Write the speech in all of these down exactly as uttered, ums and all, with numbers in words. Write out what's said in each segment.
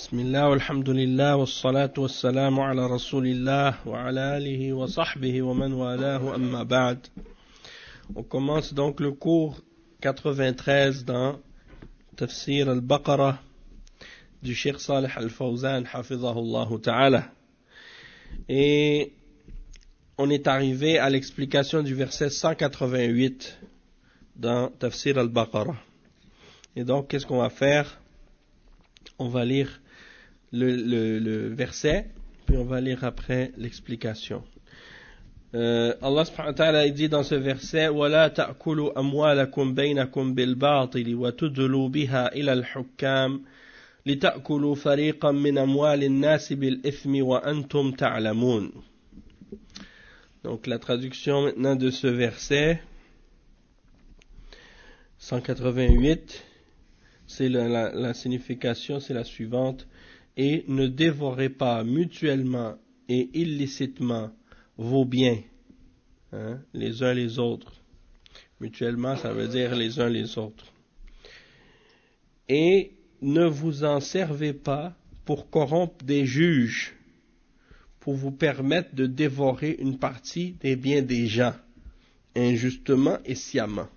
بسم الله والحمد لله والصلاة والسلام على رسول الله وعلى آله وصحبه ومن والاه أما بعد. On commence donc le cours quatre-vingt-treize dans Tafsir al-Baqarah du Cheikh Salih al-Fawzan hafizahullah ta'ala. Et on est arrivé à l'explication du verset cent quatre-vingt-huit dans Tafsir al-Baqarah. Et donc qu'est-ce qu'on va faire? On va lire le, le, le verset, puis on va lire après l'explication. Euh, Allah subhanahu wa ta'ala dit dans ce verset وَلَا تَأْكُلُوا أَمْوَالَكُمْ بَيْنَكُمْ بِالْبَاطِلِ وَتُدْلُوا بِهَا إِلَى الْحُكَّامِ لِتَأْكُلُوا فَرِيقًا مِنْ أَمْوَالِ النَّاسِ بِالْإِثْمِ وَأَنْتُمْ تَعْلَمُونَ. Donc la traduction maintenant de ce verset cent quatre-vingt-huit, c'est la, la, la signification, c'est la suivante: et ne dévorez pas mutuellement et illicitement vos biens, hein, les uns les autres. Mutuellement, ça veut dire les uns les autres. Et ne vous en servez pas pour corrompre des juges, pour vous permettre de dévorer une partie des biens des gens, injustement et sciemment.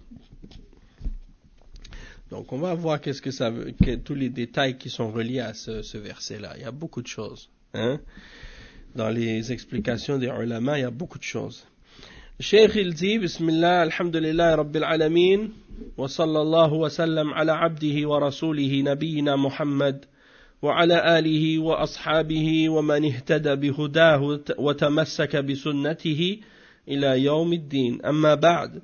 Donc on va voir qu'est-ce que ça veut, que, tous les détails qui sont reliés à ce, ce verset-là. Il y a beaucoup de choses, hein. Dans les explications des ulama, il y a beaucoup de choses. Cheikh il dit, Bismillah, alhamdulillah, rabbil alamin, wa sallallahu wa sallam ala abdihi wa rasulihi nabiyina Muhammad, wa ala alihi wa ashabihi wa man ihtada bihudahu wa tamassaka bi sunnatihi ila yawmiddin. Amma ba'd.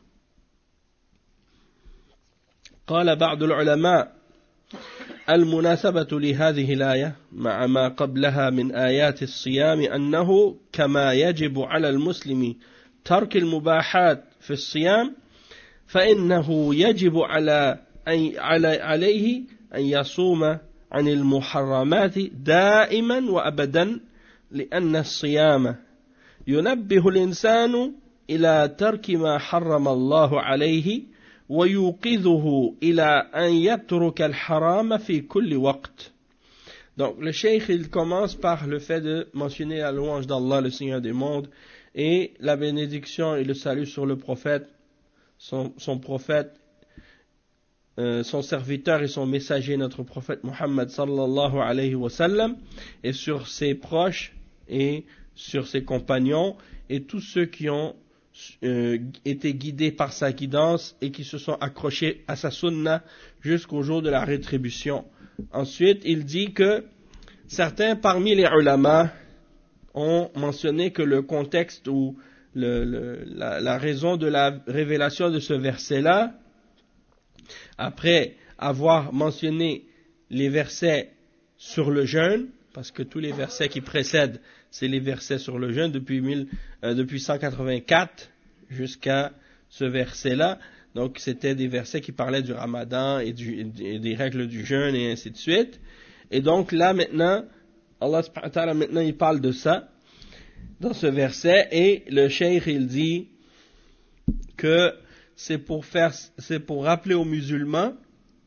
قال بعض العلماء المناسبة لهذه الآية مع ما قبلها من آيات الصيام أنه كما يجب على المسلم ترك المباحات في الصيام فإنه يجب على عليه أن يصوم عن المحرمات دائما وأبدا لأن الصيام ينبه الإنسان إلى ترك ما حرم الله عليه ويوقظه إلى أن يترك الحرام في كل وقت. Donc le cheikh il commence par le fait de mentionner la louange d'Allah, le Seigneur des mondes, et la bénédiction et le salut sur le prophète, son, son prophète, euh, son serviteur et son messager, notre prophète Muhammad sallallahu alayhi wa sallam, et sur ses proches et sur ses compagnons et tous ceux qui ont Euh, été guidés par sa guidance et qui se sont accrochés à sa sunna jusqu'au jour de la rétribution. Ensuite, il dit que certains parmi les ulama ont mentionné que le contexte ou le, le, la, la raison de la révélation de ce verset-là, après avoir mentionné les versets sur le jeûne, parce que tous les versets qui précèdent, c'est les versets sur le jeûne depuis, mille, euh, depuis cent quatre-vingt-quatre jusqu'à ce verset-là. Donc c'était des versets qui parlaient du ramadan et, du, et des règles du jeûne et ainsi de suite. Et donc là maintenant, Allah subhanahu wa ta'ala maintenant il parle de ça dans ce verset, et le cheikh il dit que c'est pour faire, c'est pour rappeler aux musulmans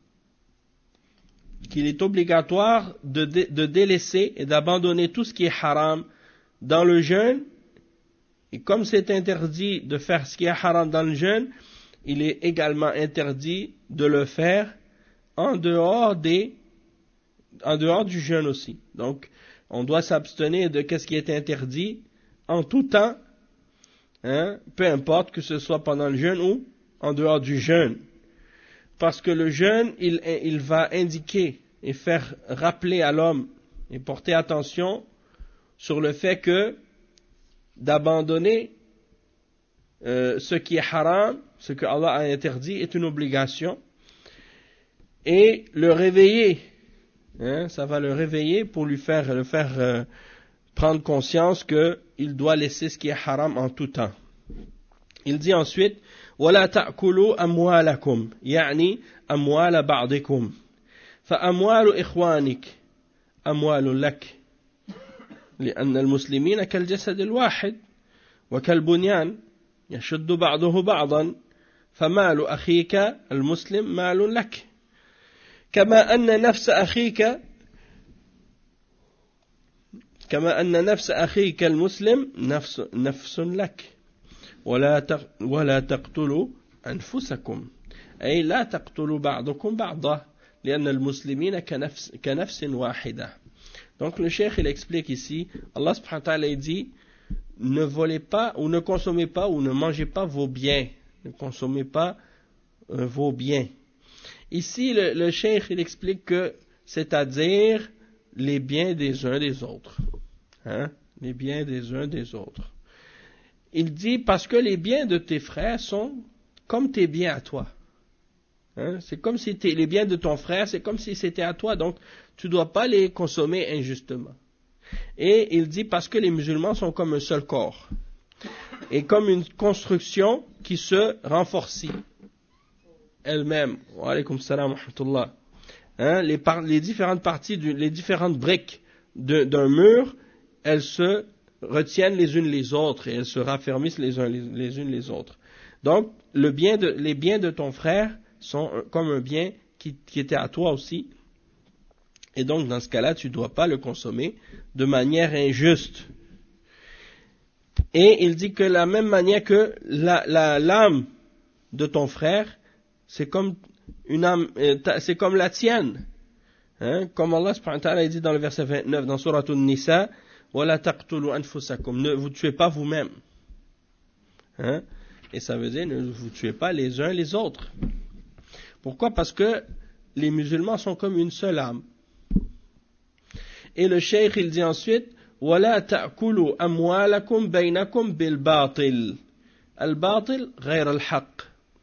qu'il est obligatoire de, dé, de délaisser et d'abandonner tout ce qui est haram dans le jeûne, et comme c'est interdit de faire ce qui est haram dans le jeûne, il est également interdit de le faire en dehors des, en dehors du jeûne aussi. Donc, on doit s'abstenir de ce qui est interdit en tout temps, hein, peu importe que ce soit pendant le jeûne ou en dehors du jeûne. Parce que le jeûne, il, il va indiquer et faire rappeler à l'homme et porter attention sur le fait que d'abandonner euh, ce qui est haram, ce que Allah a interdit, est une obligation, et le réveiller, hein, ça va le réveiller pour lui faire, le faire euh, prendre conscience qu'il doit laisser ce qui est haram en tout temps. Il dit ensuite ولا تأكلوا أموالكم يعني أموال بعضكم فأموال إخوانك أموال لك لأن المسلمين كالجسد الواحد وكالبنيان يشد بعضه بعضا فمال أخيك المسلم مال لك كما أن نفس أخيك كما أن نفس أخيك المسلم نفس نفس لك ولا ولا تقتلوا أنفسكم أي لا تقتلوا بعضكم بعضا لأن المسلمين كنفس كنفس واحدة. Donc le cheikh il explique ici, Allah subhanahu wa ta'ala dit, ne volez pas ou ne consommez pas ou ne mangez pas vos biens, ne consommez pas euh, vos biens. Ici le, le cheikh il explique que c'est-à-dire les biens des uns des autres, hein, les biens des uns des autres. Il dit parce que les biens de tes frères sont comme tes biens à toi. Hein, c'est comme si les biens de ton frère, c'est comme si c'était à toi, donc tu ne dois pas les consommer injustement. Et il dit parce que les musulmans sont comme un seul corps et comme une construction qui se renforcit elle-même. Wa alaykum salam wa rahmatullah. Hein, les, par, les différentes parties, du, les différentes briques de, d'un mur, elles se retiennent les unes les autres et elles se raffermissent les, uns, les, les unes les autres. Donc, le bien de, les biens de ton frère sont comme un bien qui, qui était à toi aussi. Et donc, dans ce cas-là, tu ne dois pas le consommer de manière injuste. Et il dit que la même manière que la, la, l'âme de ton frère, c'est comme une âme, c'est comme la tienne. Hein? Comme Allah subhanahu wa ta'ala dit dans le verset vingt-neuf, dans Surat An-Nisa, وَلَا تَقْتُلُوا أَنفُسَكُمْ ne vous tuez pas vous-même. Hein? Et ça veut dire, ne vous tuez pas les uns les autres. Pourquoi? Parce que les musulmans sont comme une seule âme. Et le cheikh, il dit ensuite, وَلَا تَأْكُلُوا أَمْوَالَكُمْ بَيْنَكُمْ بِالْبَاطِلِ الْبَاطِلِ غَيْرَ الْحَقِّ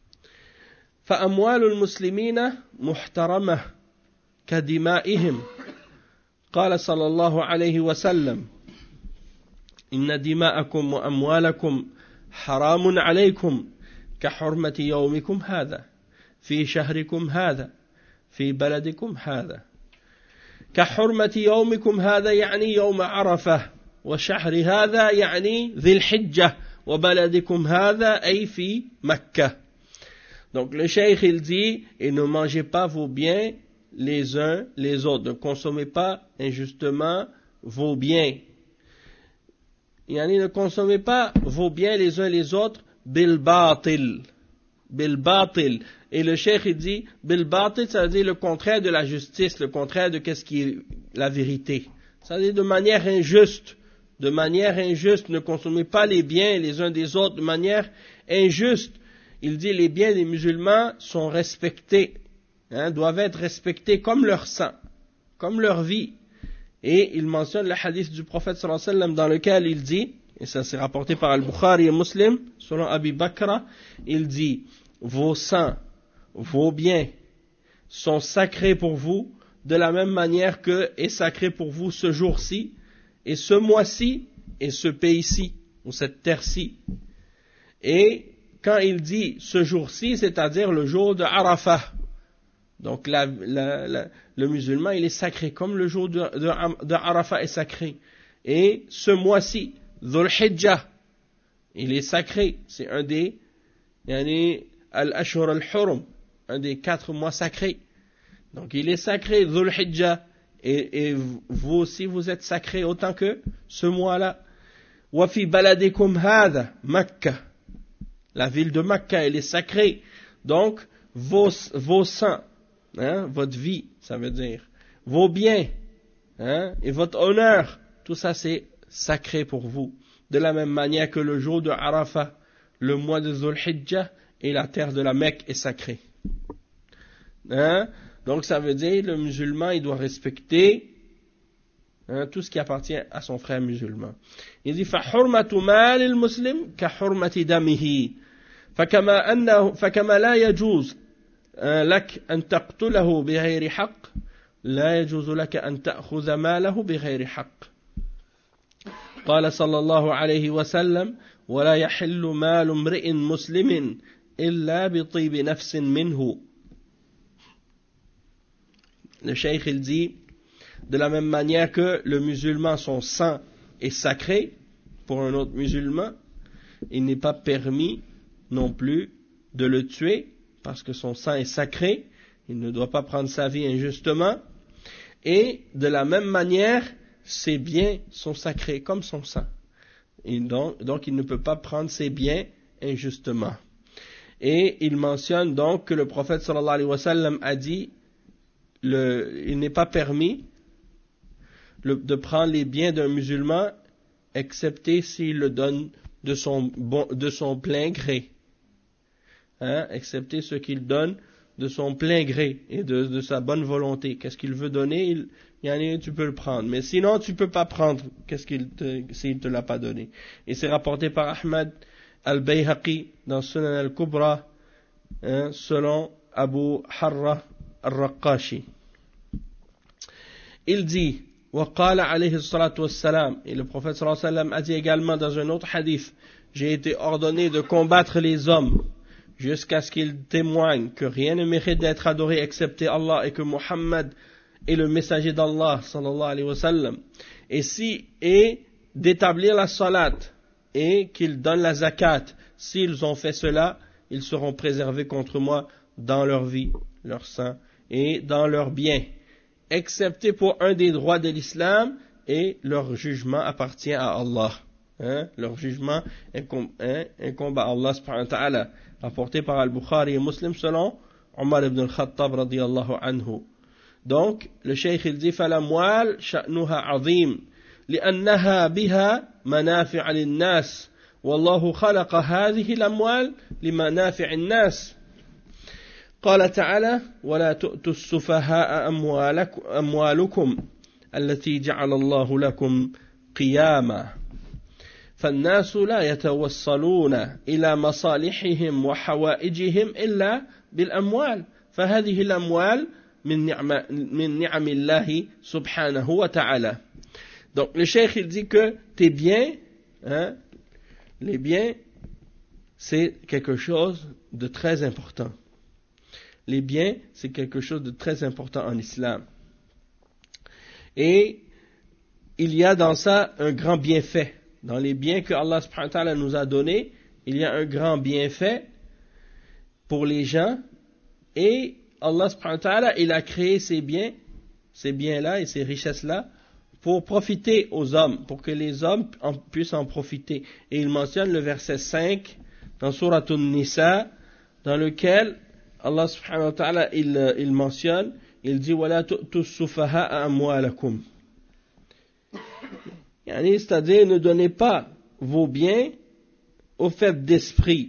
فأموال المسلمين محترمة كدمائهم قال صلى الله عليه وسلم إن دماءكم وأموالكم حرام عليكم كحرمة يومكم هذا في شهركم هذا في بلدكم هذا كحرمة يومكم هذا يعني يوم عرفة وشهر هذا يعني ذي الحجة وبلدكم هذا أي في مكة. Donc le cheikh il dit, et ne mangez pas vos biens les uns les autres, ne consommez pas injustement vos biens. Yani ne consommez pas vos biens les uns les autres, bil batil, bil batil. Et le cheikh il dit, bil batil, ça veut dire le contraire de la justice, le contraire de qu'est-ce qui est la vérité. Ça veut dire de manière injuste, de manière injuste, ne consommez pas les biens les uns des autres de manière injuste. Il dit les biens des musulmans sont respectés, hein, doivent être respectés comme leur sang, comme leur vie. Et il mentionne le hadith du prophète sallallahu alayhi wa sallam dans lequel il dit, et ça c'est rapporté par Al-Bukhari et Muslim, selon Abi Bakra, il dit, vos sangs, vos biens sont sacrés pour vous de la même manière que est sacré pour vous ce jour-ci, et ce mois-ci, et ce pays-ci, ou cette terre-ci. Et quand il dit ce jour-ci, c'est-à-dire le jour de Arafah. Donc la, la, la, le musulman, il est sacré, comme le jour de, de, de Arafah est sacré. Et ce mois-ci, Dhul Hijjah, il est sacré. C'est un des, yani, Al-Ashhur al-Hurum, un des quatre mois sacrés. Donc il est sacré, Dhul Hijjah. Et, et vous aussi, vous êtes sacré autant que ce mois-là. Wa fi baladikum hadha, Makkah. La ville de Makkah, elle est sacrée. Donc, vos, vos sangs, hein, votre vie, ça veut dire, vos biens, hein, et votre honneur, tout ça c'est sacré pour vous. De la même manière que le jour de Arafah, le mois de Dhul Hijjah et la terre de la Mecque est sacrée. Hein? Donc, ça veut dire, le musulman, il doit respecter hein, tout ce qui appartient à son frère musulman. Il dit, فَحُرْمَةُ مَالِ الْمُسْلِمِ كَحُرْمَةِ دَمِهِ فكما أنه فكما لا يجوز لك أن تقتله بغير حق لا يجوز لك أن تأخذ ماله بغير حق قال صلى الله عليه وسلم ولا يحل مال امرئ مسلم إلا بطيب نفس منه. Le cheikh il dit de la même manière que le musulman son sang est sacré pour un autre musulman, il n'est pas permis non plus de le tuer parce que son sang est sacré, il ne doit pas prendre sa vie injustement. Et de la même manière, ses biens sont sacrés comme son sang. Et donc, donc il ne peut pas prendre ses biens injustement. Et il mentionne donc que le prophète sallallahu alayhi wa sallam a dit le, il n'est pas permis le, de prendre les biens d'un musulman excepté s'il le donne de son, bon, de son plein gré. Hein, excepté ce qu'il donne de son plein gré et de, de sa bonne volonté. Qu'est-ce qu'il veut donner, il, il y en a, tu peux le prendre. Mais sinon, tu peux pas prendre qu'est-ce qu'il te, s'il te l'a pas donné. Et c'est rapporté par Ahmad al-Bayhaqi dans Sunan al-Kubra, hein, selon Abu Harra al-Raqashi. Il dit, وقال عليه الصلاة والسلام, et le prophète sallallahu alayhi wa sallam a dit également dans un autre hadith, j'ai été ordonné de combattre les hommes jusqu'à ce qu'ils témoignent que rien ne mérite d'être adoré excepté Allah et que Muhammad est le messager d'Allah sallallahu alayhi wa sallam, et si et d'établir la salat et qu'ils donnent la zakat. S'ils ont fait cela, ils seront préservés contre moi dans leur vie, leur sang et dans leurs biens, excepté pour un des droits de l'islam, et leur jugement appartient à Allah. Hein? Leur jugement incombe, hein, incombe à Allah subhanahu wa ta'ala, rapporté par Al-Bukhari et Muslim selon Omar ibn al-Khattab radiyallahu anhu. Donc, le cheikh il dit فَالْأَمْوَالُ شَأْنُهَا عَظِيمٌ لِأَنَّهَا بِهَا مَنَافِعَ لِلنَّاسِ وَاللَّهُ خَلَقَ هَذِهِ الْأَمْوَالِ لِمَنَافِعِ النَّاسِ. قال تعالى ولا تؤتوا السفهاء أموالكم التي جعل الله لكم قياما فالناس لا يتوصلون إلى مصالحهم وحوائجهم إلا بالأموال فهذه الأموال من نعم, من نعم الله سبحانه وتعالى. Donc le cheikh il dit que tes biens, hein, les biens c'est quelque chose de très important. Les biens, c'est quelque chose de très important en islam. Et il y a dans ça un grand bienfait. Dans les biens que Allah subhanahu wa ta'ala nous a donnés, il y a un grand bienfait pour les gens. Et Allah subhanahu wa ta'ala, il a créé ces biens, ces biens-là et ces richesses-là pour profiter aux hommes, pour que les hommes en, puissent en profiter. Et il mentionne le verset cinq dans Surat An-Nisa, dans lequel Allah subhanahu wa ta'ala, il, il mentionne, il dit, وَلَا تُؤْتُوا السُّفَهَاءَ أَمْوَالَكُمْ. C'est-à-dire, ne donnez pas vos biens aux faibles d'esprit.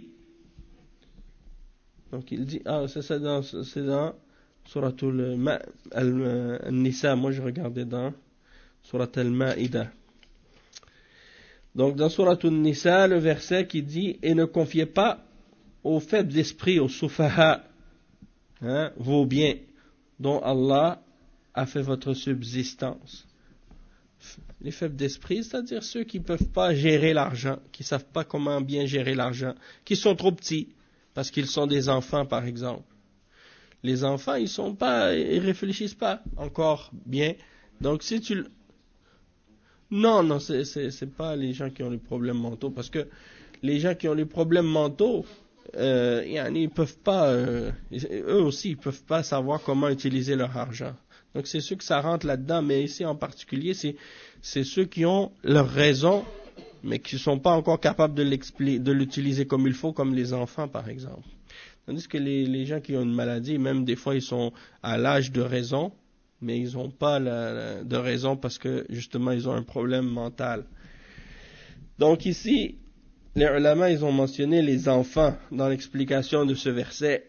Donc il dit, ah, c'est ça dans, c'est dans Surat Al-Nisa, moi je regardais dans Surat Al-Ma'ida. Donc dans Surat Al-Nisa, le verset qui dit, et ne confiez pas aux faibles d'esprit, aux sufaha, hein, vos biens dont Allah a fait votre subsistance. Les faibles d'esprit, c'est-à-dire ceux qui ne peuvent pas gérer l'argent, qui ne savent pas comment bien gérer l'argent, qui sont trop petits, parce qu'ils sont des enfants par exemple. Les enfants, ils sont pas, ils réfléchissent pas encore bien. Donc si tu... Non, non, c'est, c'est, c'est pas les gens qui ont les problèmes mentaux, parce que les gens qui ont les problèmes mentaux, Euh, ils peuvent pas, euh, eux aussi, ils peuvent pas savoir comment utiliser leur argent. Donc c'est ceux que ça rentre là-dedans, mais ici en particulier, c'est, c'est ceux qui ont leur raison, mais qui ne sont pas encore capables de, de l'utiliser comme il faut, comme les enfants par exemple. Tandis que les, les gens qui ont une maladie, même des fois ils sont à l'âge de raison, mais ils n'ont pas la, la, de raison parce que justement ils ont un problème mental. Donc ici, les ulama, ils ont mentionné les enfants dans l'explication de ce verset.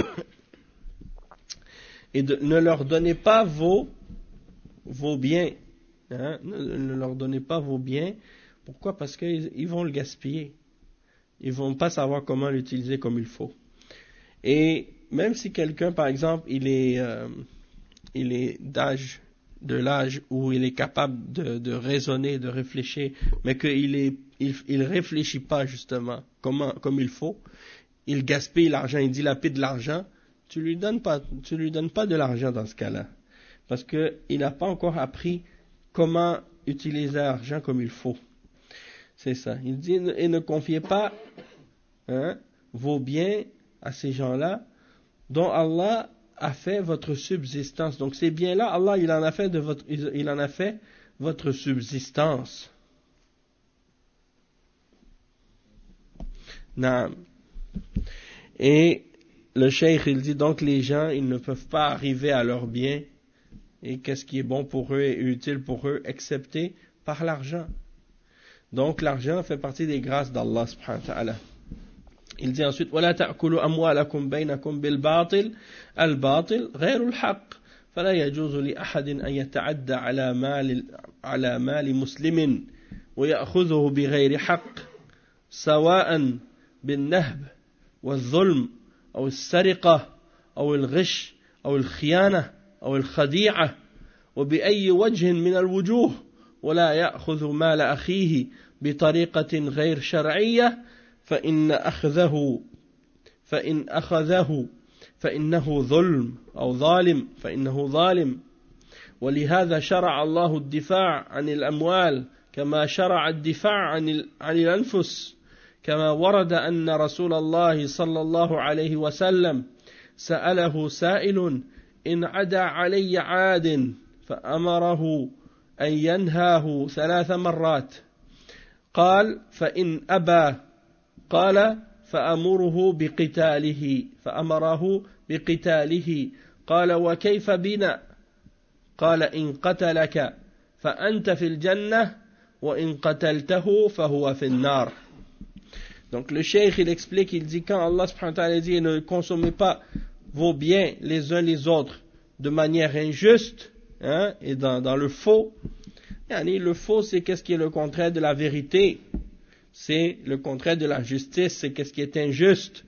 Et de, ne leur donnez pas vos, vos biens. Hein? Ne, ne leur donnez pas vos biens. Pourquoi? Parce qu'ils ils vont le gaspiller. Ils vont pas savoir comment l'utiliser comme il faut. Et même si quelqu'un, par exemple, il est, euh, il est d'âge, de l'âge où il est capable de, de raisonner, de réfléchir, mais qu'il est Il ne réfléchit pas justement comment, comme il faut, il gaspille l'argent, il dilapide l'argent, tu lui donnes pas, tu lui donnes pas de l'argent dans ce cas-là, parce que il n'a pas encore appris comment utiliser l'argent comme il faut. C'est ça. Il dit et ne confiez pas hein, vos biens à ces gens-là dont Allah a fait votre subsistance. Donc ces biens-là, Allah, il en a fait de votre, il en a fait votre subsistance. Naam. Et le cheikh, il dit donc les gens, ils ne peuvent pas arriver à leurs biens et qu'est-ce qui est bon pour eux et utile pour eux, excepté par l'argent. Donc l'argent fait partie des grâces d'Allah subhanahu wa ta'ala. Il dit ensuite ولا تأكلوا أموالكم بينكم بالباطل الباطل غير الحق فلا يجوز لأحد أن يتعدى على مال على مال مسلم ويأخذه بغير حق سواء بالنهب والظلم أو السرقة أو الغش أو الخيانة أو الخديعة وبأي وجه من الوجوه ولا يأخذ مال أخيه بطريقة غير شرعية فإن أخذه فإن أخذه فإنه ظلم أو ظالم فإنه ظالم ولهذا شرع الله الدفاع عن الأموال كما شرع الدفاع عن عن الأنفس كما ورد أن رسول الله صلى الله عليه وسلم سأله سائل إن عدا علي عاد فأمره أن ينهاه ثلاث مرات قال فإن أبى قال فأمره بقتاله فأمره بقتاله قال وكيف بنا قال إن قتلك فأنت في الجنة وإن قتلته فهو في النار. Donc le cheikh il explique, il dit quand Allah subhanahu wa ta'ala dit ne consommez pas vos biens les uns les autres de manière injuste hein, et dans, dans le faux, yani, le faux c'est qu'est-ce qui est le contraire de la vérité, c'est le contraire de la justice, c'est qu'est-ce qui est injuste.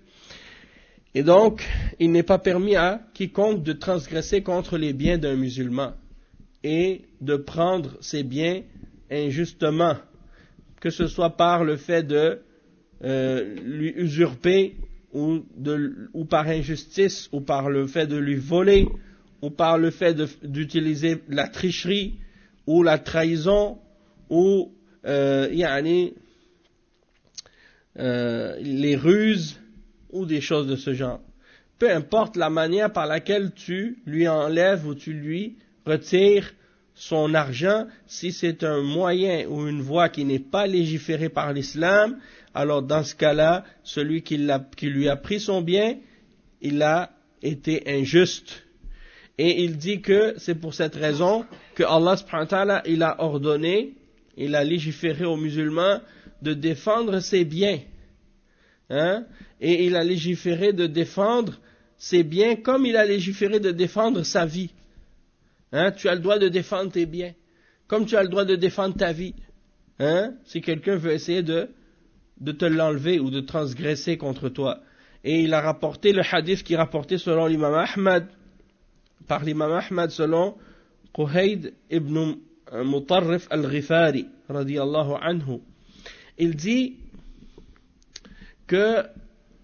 Et donc il n'est pas permis à quiconque de transgresser contre les biens d'un musulman et de prendre ses biens injustement, que ce soit par le fait de Euh, lui usurper ou, de, ou par injustice ou par le fait de lui voler ou par le fait de, d'utiliser la tricherie ou la trahison ou euh, yani, euh, les ruses ou des choses de ce genre. Peu importe la manière par laquelle tu lui enlèves ou tu lui retires son argent, si c'est un moyen ou une voie qui n'est pas légiférée par l'islam, alors dans ce cas-là, celui qui, l'a, qui lui a pris son bien, il a été injuste. Et il dit que c'est pour cette raison que Allah subhanahu wa ta'ala, il a ordonné, il a légiféré aux musulmans de défendre ses biens. Hein? Et il a légiféré de défendre ses biens comme il a légiféré de défendre sa vie. Hein? Tu as le droit de défendre tes biens, comme tu as le droit de défendre ta vie. Hein? Si quelqu'un veut essayer de de te l'enlever ou de transgresser contre toi. Et il a rapporté le hadith qui est rapporté selon l'imam Ahmad, par l'imam Ahmad selon Quhayd ibn Mutarrif al-Ghifari, radiyallahu anhu. Il dit que,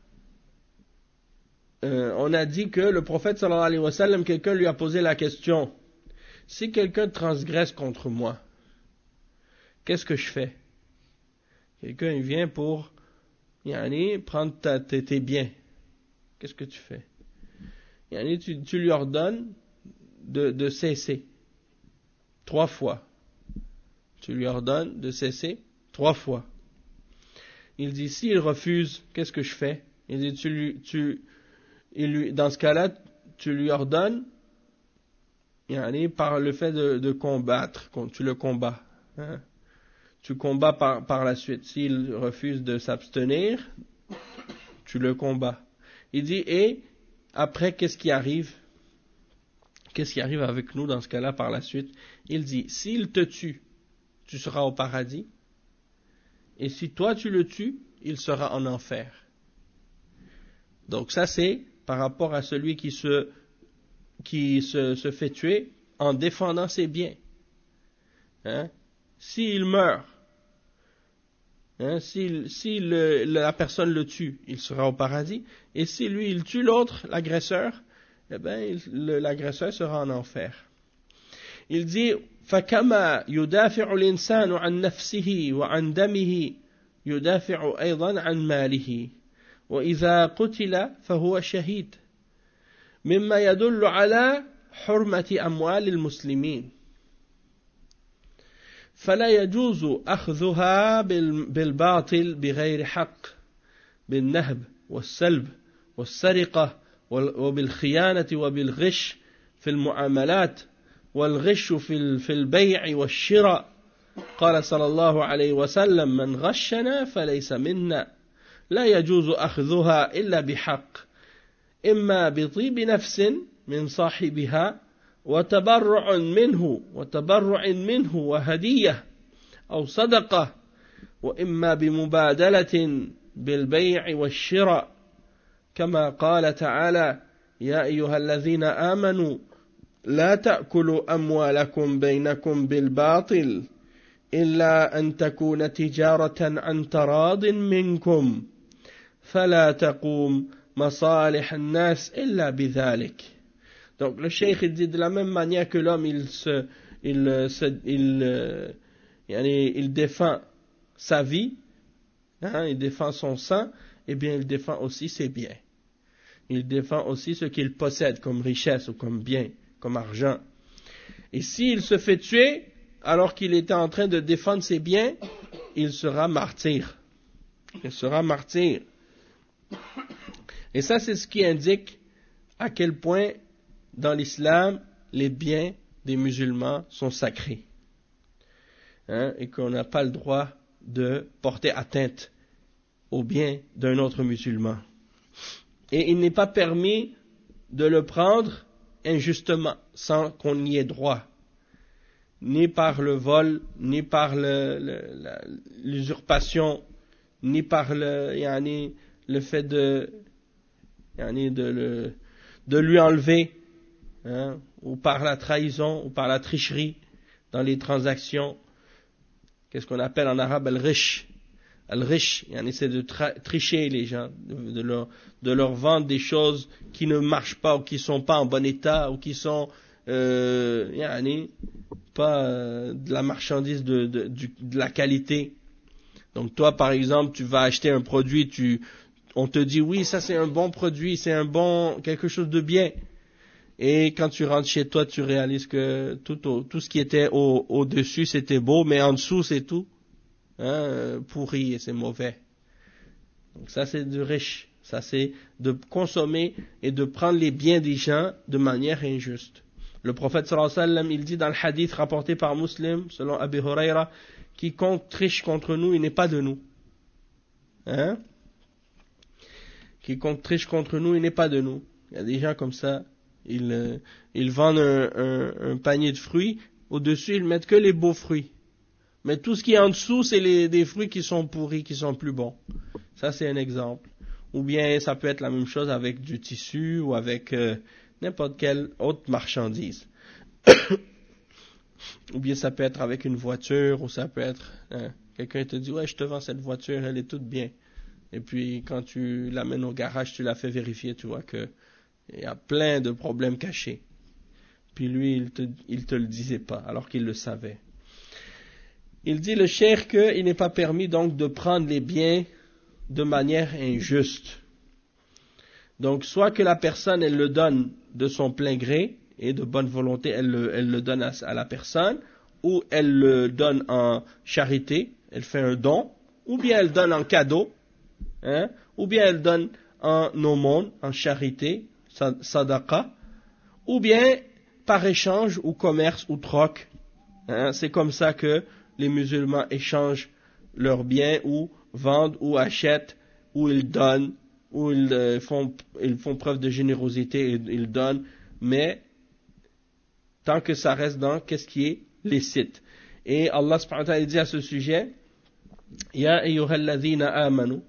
euh, on a dit que le prophète sallallahu alayhi wa sallam, quelqu'un lui a posé la question, si quelqu'un transgresse contre moi, qu'est-ce que je fais? Quelqu'un il vient pour yani, prendre ta, tes, tes biens. Qu'est-ce que tu fais? Yani, tu, tu lui ordonnes de, de cesser trois fois. Tu lui ordonnes de cesser trois fois. Il dit, s'il refuse, qu'est-ce que je fais? Il dit, tu lui, tu, il lui, dans ce cas-là, tu lui ordonnes yani, par le fait de, de combattre, tu le combats. Hein? Tu combats par, par la suite. S'il refuse de s'abstenir, tu le combats. Il dit, et après, qu'est-ce qui arrive? Qu'est-ce qui arrive avec nous dans ce cas-là par la suite? Il dit, s'il te tue, tu seras au paradis. Et si toi tu le tues, il sera en enfer. Donc ça c'est par rapport à celui qui se, qui se, se fait tuer en défendant ses biens. Hein? S'il meurt, hein, si, si le, la personne le tue, il sera au paradis. Et si lui, il tue l'autre, l'agresseur, eh bien, il, le, l'agresseur sera en enfer. Il dit, فَكَمَا يُدَافِعُ الْإِنسَانُ عَنْ نَفْسِهِ وَعَنْ دَمِهِ يُدَافِعُ أَيْضًا عَنْ مَالِهِ وَإِذَا قُتِلَ فَهُوَ شَهِيدٌ مما يدل على حرمة أموال المسلمين فلا يجوز أخذها بالباطل بغير حق بالنهب والسلب والسرقة وبالخيانة وبالغش في المعاملات والغش في البيع والشراء قال صلى الله عليه وسلم من غشنا فليس منا لا يجوز أخذها إلا بحق إما بطيب نفس من صاحبها وتبرع منه وتبرع منه وهدية أو صدقة وإما بمبادلة بالبيع والشراء كما قال تعالى يا أيها الذين آمنوا لا تأكلوا أموالكم بينكم بالباطل إلا أن تكون تجارة عن تراض منكم فلا تقوم مصالح الناس إلا بذلك. Donc le cheikh il dit de la même manière que l'homme il se il se il euh, il défend sa vie, hein, il défend son sang, et bien il défend aussi ses biens. Il défend aussi ce qu'il possède comme richesse ou comme bien, comme argent. Et s'il se fait tuer alors qu'il était en train de défendre ses biens, il sera martyr. Il sera martyr. Et ça c'est ce qui indique à quel point dans l'islam, les biens des musulmans sont sacrés, hein, et qu'on n'a pas le droit de porter atteinte aux biens d'un autre musulman. Et il n'est pas permis de le prendre injustement, sans qu'on y ait droit, ni par le vol, ni par le, le, la, l'usurpation, ni par le, yani, le fait de, yani, de, le, de lui enlever, hein, ou par la trahison, ou par la tricherie dans les transactions. Qu'est-ce qu'on appelle en arabe al-rish. Al-rish, yani, c'est de tra- tricher les gens, de, de, leur, de leur vendre des choses qui ne marchent pas, ou qui ne sont pas en bon état, ou qui sont euh, yani, pas euh, de la marchandise de, de, de, de la qualité. Donc toi, par exemple, tu vas acheter un produit, tu, on te dit oui, ça c'est un bon produit, c'est un bon quelque chose de bien. Et quand tu rentres chez toi, tu réalises que tout, au, tout ce qui était au, au-dessus, c'était beau, mais en dessous, c'est tout, hein, pourri et c'est mauvais. Donc ça, c'est du riche. Ça, c'est de consommer et de prendre les biens des gens de manière injuste. Le prophète sallallahu alayhi wa sallam, il dit dans le hadith rapporté par Muslim, selon Abu Huraira, quiconque triche contre nous, il n'est pas de nous. Hein? Quiconque triche contre nous, il n'est pas de nous. Il y a des gens comme ça. Ils, euh, ils vendent un, un, un panier de fruits, au-dessus ils mettent que les beaux fruits. Mais tout ce qui est en dessous, c'est les, des fruits qui sont pourris, qui sont plus bons. Ça c'est un exemple. Ou bien ça peut être la même chose avec du tissu ou avec euh, n'importe quelle autre marchandise. Ou bien ça peut être avec une voiture, ou ça peut être... Hein, quelqu'un te dit, ouais, je te vends cette voiture, elle est toute bien. Et puis quand tu l'amènes au garage, tu la fais vérifier, tu vois que il y a plein de problèmes cachés. Puis lui, il te, il te le disait pas, alors qu'il le savait. Il dit le cheikh qu'il n'est pas permis donc de prendre les biens de manière injuste. Donc soit que la personne, elle le donne de son plein gré, et de bonne volonté, elle le, elle le donne à, à la personne, ou elle le donne en charité, elle fait un don, ou bien elle donne en cadeau, hein, ou bien elle donne en aumône, en charité, sadaqa, ou bien par échange ou commerce ou troc. Hein, c'est comme ça que les musulmans échangent leurs biens ou vendent ou achètent ou ils donnent ou ils euh, font ils font preuve de générosité et ils donnent, mais tant que ça reste dans qu'est-ce qui est licite. Et Allah subhanahu wa ta'ala dit à ce sujet Ya ayyuhalladhina amanu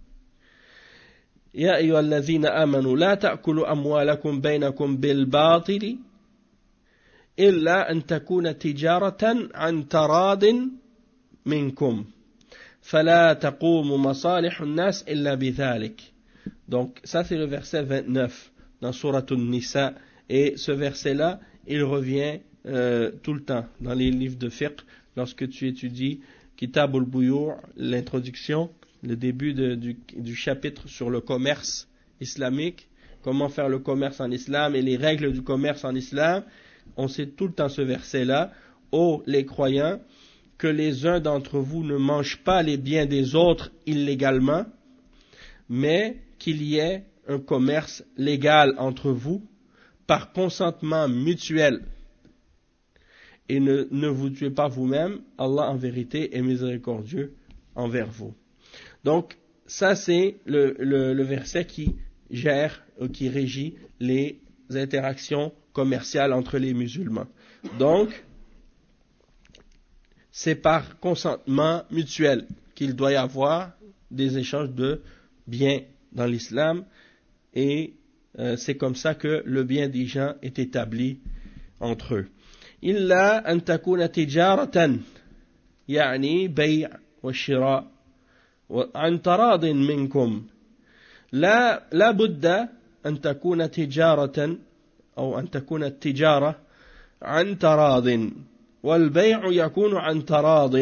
يا أيها الذين آمنوا لا تأكلوا أموالكم بينكم بالباطل إلا أن تكون تجارة عن تراض منكم فلا تقوم مصالح الناس إلا بذلك. Donc ça c'est le verset vingt-neuf dans Sourate An-Nisa, et ce verset là il revient euh, tout le temps dans les livres de fiqh lorsque tu étudies Kitab al-Buyu', l'introduction, le début de, du, du chapitre sur le commerce islamique, comment faire le commerce en islam et les règles du commerce en islam, on sait tout le temps ce verset-là. Ô les croyants, que les uns d'entre vous ne mangent pas les biens des autres illégalement, mais qu'il y ait un commerce légal entre vous par consentement mutuel. Et ne, ne vous tuez pas vous-même, Allah en vérité est miséricordieux envers vous. Donc, ça c'est le, le, le verset qui gère, euh, qui régit les interactions commerciales entre les musulmans. Donc, c'est par consentement mutuel qu'il doit y avoir des échanges de biens dans l'islam, et euh, c'est comme ça que le bien des gens est établi entre eux. إلا أن تكون تجارة يعني بيع وشراء عن تراض منكم لا لا بد أن تكون تجارة أو أن تكون التجارة عن تراض والبيع يكون عن تراض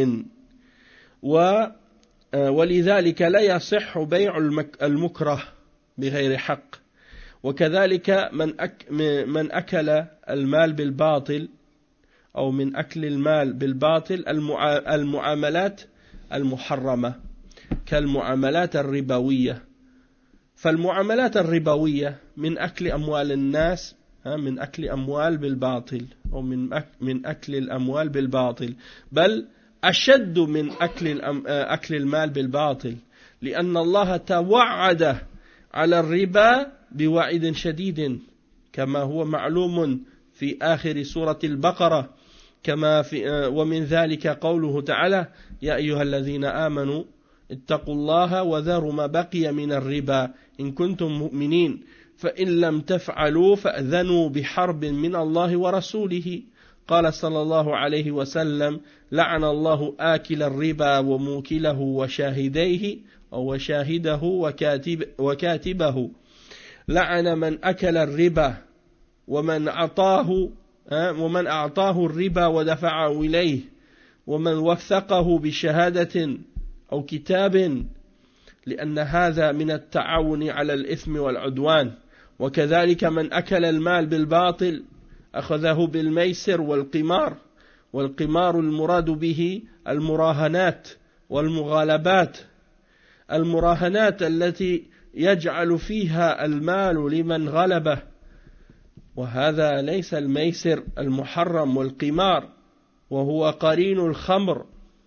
ولذلك لا يصح بيع المكره بغير حق وكذلك من أك من أكل المال بالباطل أو من أكل المال بالباطل المعاملات المحرمة كالمعاملات الربوية. فالمعاملات الربوية من أكل أموال الناس من أكل أموال بالباطل أو من من أكل الأموال بالباطل، بل أشد من أكل أكل المال بالباطل، لأن الله توعد على الربا بوعيد شديد كما هو معلوم في آخر سورة البقرة، كما في ومن ذلك قوله تعالى: يا أيها الذين آمنوا اتقوا الله وذروا ما بقي من الربا إن كنتم مؤمنين فإن لم تفعلوا فأذنوا بحرب من الله ورسوله. قال صلى الله عليه وسلم: لعن الله آكل الربا وموكله وشاهديه أو وشاهده وكاتب وكاتبه، لعن من أكل الربا ومن أعطاه ومن أعطاه الربا ودفعه إليه ومن وثقه بشهادة أو كتاب، لأن هذا من التعاون على الإثم والعدوان. وكذلك من أكل المال بالباطل أخذه بالميسر والقمار، والقمار المراد به المراهنات والمغالبات، المراهنات التي يجعل فيها المال لمن غلبه، وهذا ليس الميسر المحرم والقمار، وهو قرين الخمر،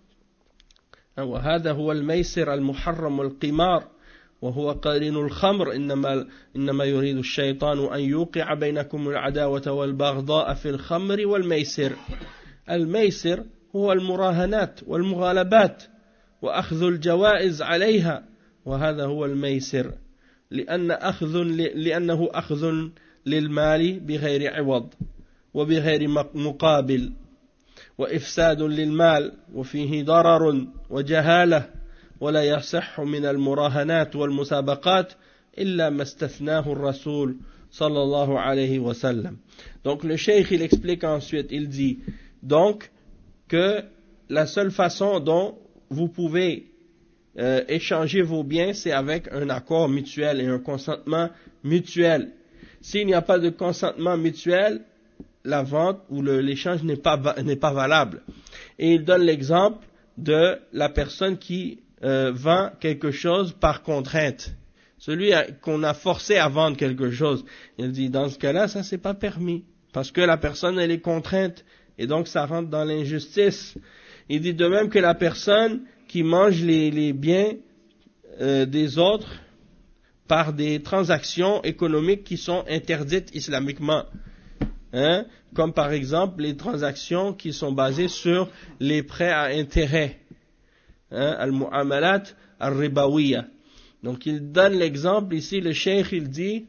وهذا هو الميسر المحرم والقمار وهو قرين الخمر. إنما, إنما يريد الشيطان أن يوقع بينكم العداوة والبغضاء في الخمر والميسر. الميسر هو المراهنات والمغالبات وأخذ الجوائز عليها، وهذا هو الميسر، لأن أخذ لأنه أخذ للمال بغير عوض وبغير مقابل، وإفساد للمال وفيه ضرر وجهالة، ولا يصح من المراهنات والمسابقات إلا ما استثناه الرسول صلى الله عليه وسلم. Donc le cheikh il explique ensuite, il dit donc que la seule façon dont vous pouvez euh, échanger vos biens, c'est avec un accord mutuel et un consentement mutuel. S'il n'y a pas de consentement mutuel, la vente ou le, l'échange n'est pas, n'est pas valable. Et il donne l'exemple de la personne qui euh, vend quelque chose par contrainte. Celui qu'on a forcé à vendre quelque chose. Il dit, dans ce cas-là, ça c'est pas permis. Parce que la personne, elle est contrainte. Et donc, ça rentre dans l'injustice. Il dit de même que la personne qui mange les, les biens euh, des autres par des transactions économiques qui sont interdites islamiquement. Hein? Comme par exemple les transactions qui sont basées sur les prêts à intérêt. Hein? Al-mu'amalat al-ribawiya. Donc il donne l'exemple ici, le cheikh il dit,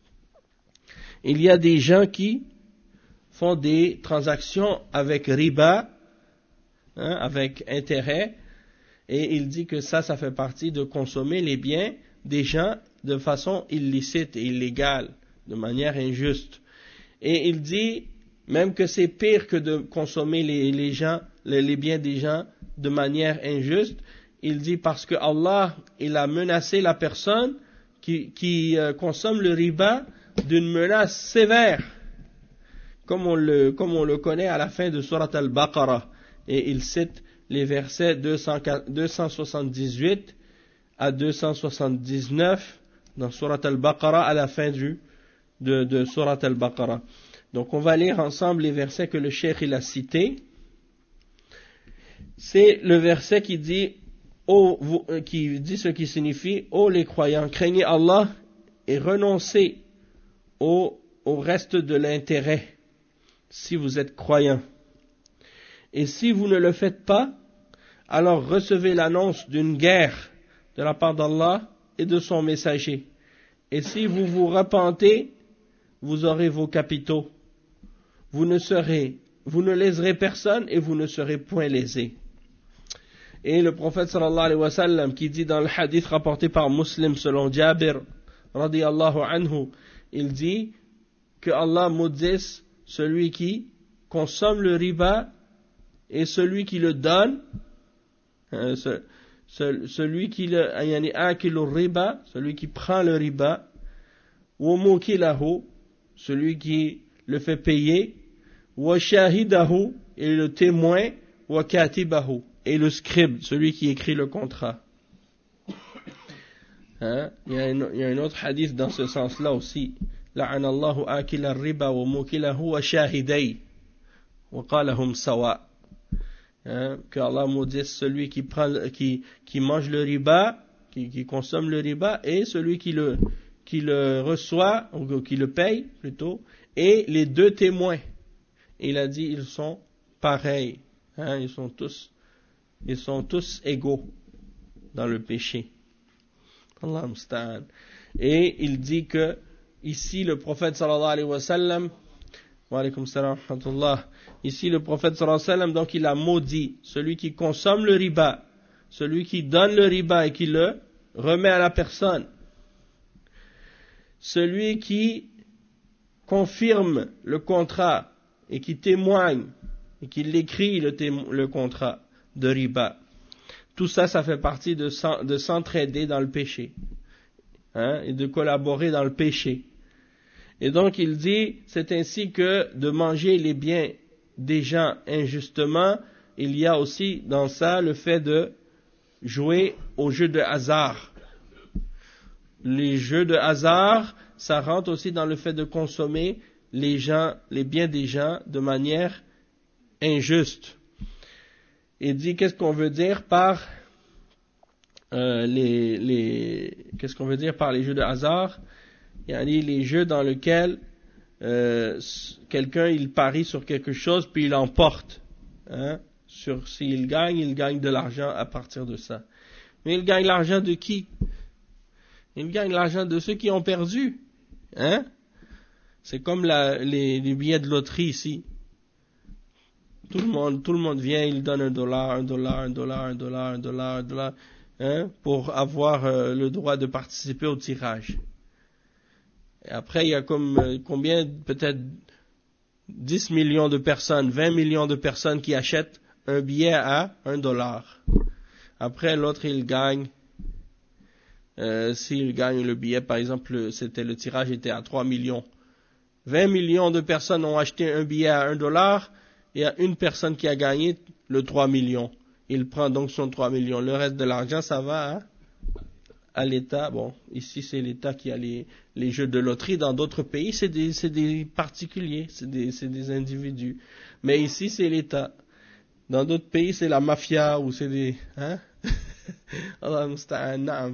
il y a des gens qui font des transactions avec riba, hein, avec intérêt, et il dit que ça, ça fait partie de consommer les biens des gens de façon illicite et illégale, de manière injuste. Et il dit même que c'est pire que de consommer les, les gens, les, les biens des gens de manière injuste. Il dit parce que Allah, il a menacé la personne qui qui, qui euh, consomment le riba d'une menace sévère, comme on le, comme on le connaît à la fin de Surat al-Baqarah. Et il cite les versets deux cent soixante-dix-huit à deux cent soixante-dix-neuf dans Surat al-Baqarah, à la fin du, de, de Surat al-Baqarah. Donc on va lire ensemble les versets que le cheikh il a cités. C'est le verset qui dit, oh, vous, euh, qui dit ce qui signifie: ô les croyants, craignez Allah et renoncez au, au reste de l'intérêt si vous êtes croyants. Et si vous ne le faites pas, alors recevez l'annonce d'une guerre de la part d'Allah et de son messager. Et si vous vous repentez, vous aurez vos capitaux. Vous ne serez, vous ne léserez personne et vous ne serez point lésés. Et le prophète sallallahu alayhi wa sallam qui dit dans le hadith rapporté par Muslim selon Jabir radiyallahu anhu, il dit que Allah maudisse celui qui consomme le riba et celui qui le donne, euh, ce, ce, celui qui le, yani akilu riba, celui qui prend le riba, wa mukilahu, celui qui le fait payer, wa shahidahu, et le témoin, wa katibahu, et le scribe, celui qui écrit le contrat. Hein? Il y a un, il y a un autre hadith dans ce sens-là aussi. لعن الله آكل الربا وموكله وشاهديه وقالهم سواء. Que Allah maudisse celui qui prend, qui, qui mange le riba, qui, qui consomme le riba, et celui qui le, qui le reçoit, ou qui le paye plutôt, et les deux témoins. Et il a dit, ils sont pareils, hein, ils sont tous, ils sont tous égaux dans le péché. Allah musta'an. Et il dit que ici, le prophète sallallahu alayhi wa sallam, wa alaykum salam wa rahmatullah, ici le prophète sallallahu alayhi wa sallam, donc il a maudit celui qui consomme le riba, celui qui donne le riba et qui le remet à la personne, celui qui confirme le contrat et qui témoigne et qui l'écrit le, témo- le contrat de riba. Tout ça, ça fait partie de, de s'entraider dans le péché, hein, et de collaborer dans le péché. Et donc il dit, c'est ainsi que de manger les biens des gens injustement, il y a aussi dans ça le fait de jouer aux jeux de hasard. Les jeux de hasard, ça rentre aussi dans le fait de consommer les gens, les biens des gens de manière injuste. Il dit, qu'est-ce qu'on veut dire par euh, les, les, qu'est-ce qu'on veut dire par les jeux de hasard? Il y a les jeux dans lesquels euh, quelqu'un il parie sur quelque chose puis il emporte, hein, sur s'il gagne, il gagne de l'argent à partir de ça. Mais il gagne l'argent de qui? Il gagne l'argent de ceux qui ont perdu, hein? C'est comme la, les, les billets de loterie ici. Tout le monde, tout le monde vient, il donne un dollar, un dollar, un dollar, un dollar, un dollar, un dollar, hein, pour avoir euh, le droit de participer au tirage. Et après, il y a comme euh, combien, peut-être dix millions de personnes, vingt millions de personnes qui achètent un billet à un dollar. Après, l'autre, il gagne, euh, s'il gagne le billet, par exemple, c'était le tirage était à trois millions. vingt millions de personnes ont acheté un billet à un dollar, et il y a une personne qui a gagné le trois millions. Il prend donc son trois millions. Le reste de l'argent, ça va, hein, à l'État. Bon, ici c'est l'État qui a les, les jeux de loterie. Dans d'autres pays, c'est des, c'est des particuliers, c'est des, c'est des individus. Mais ici, c'est l'État. Dans d'autres pays, c'est la mafia ou c'est des... Hein? Allah musta'an, na'am.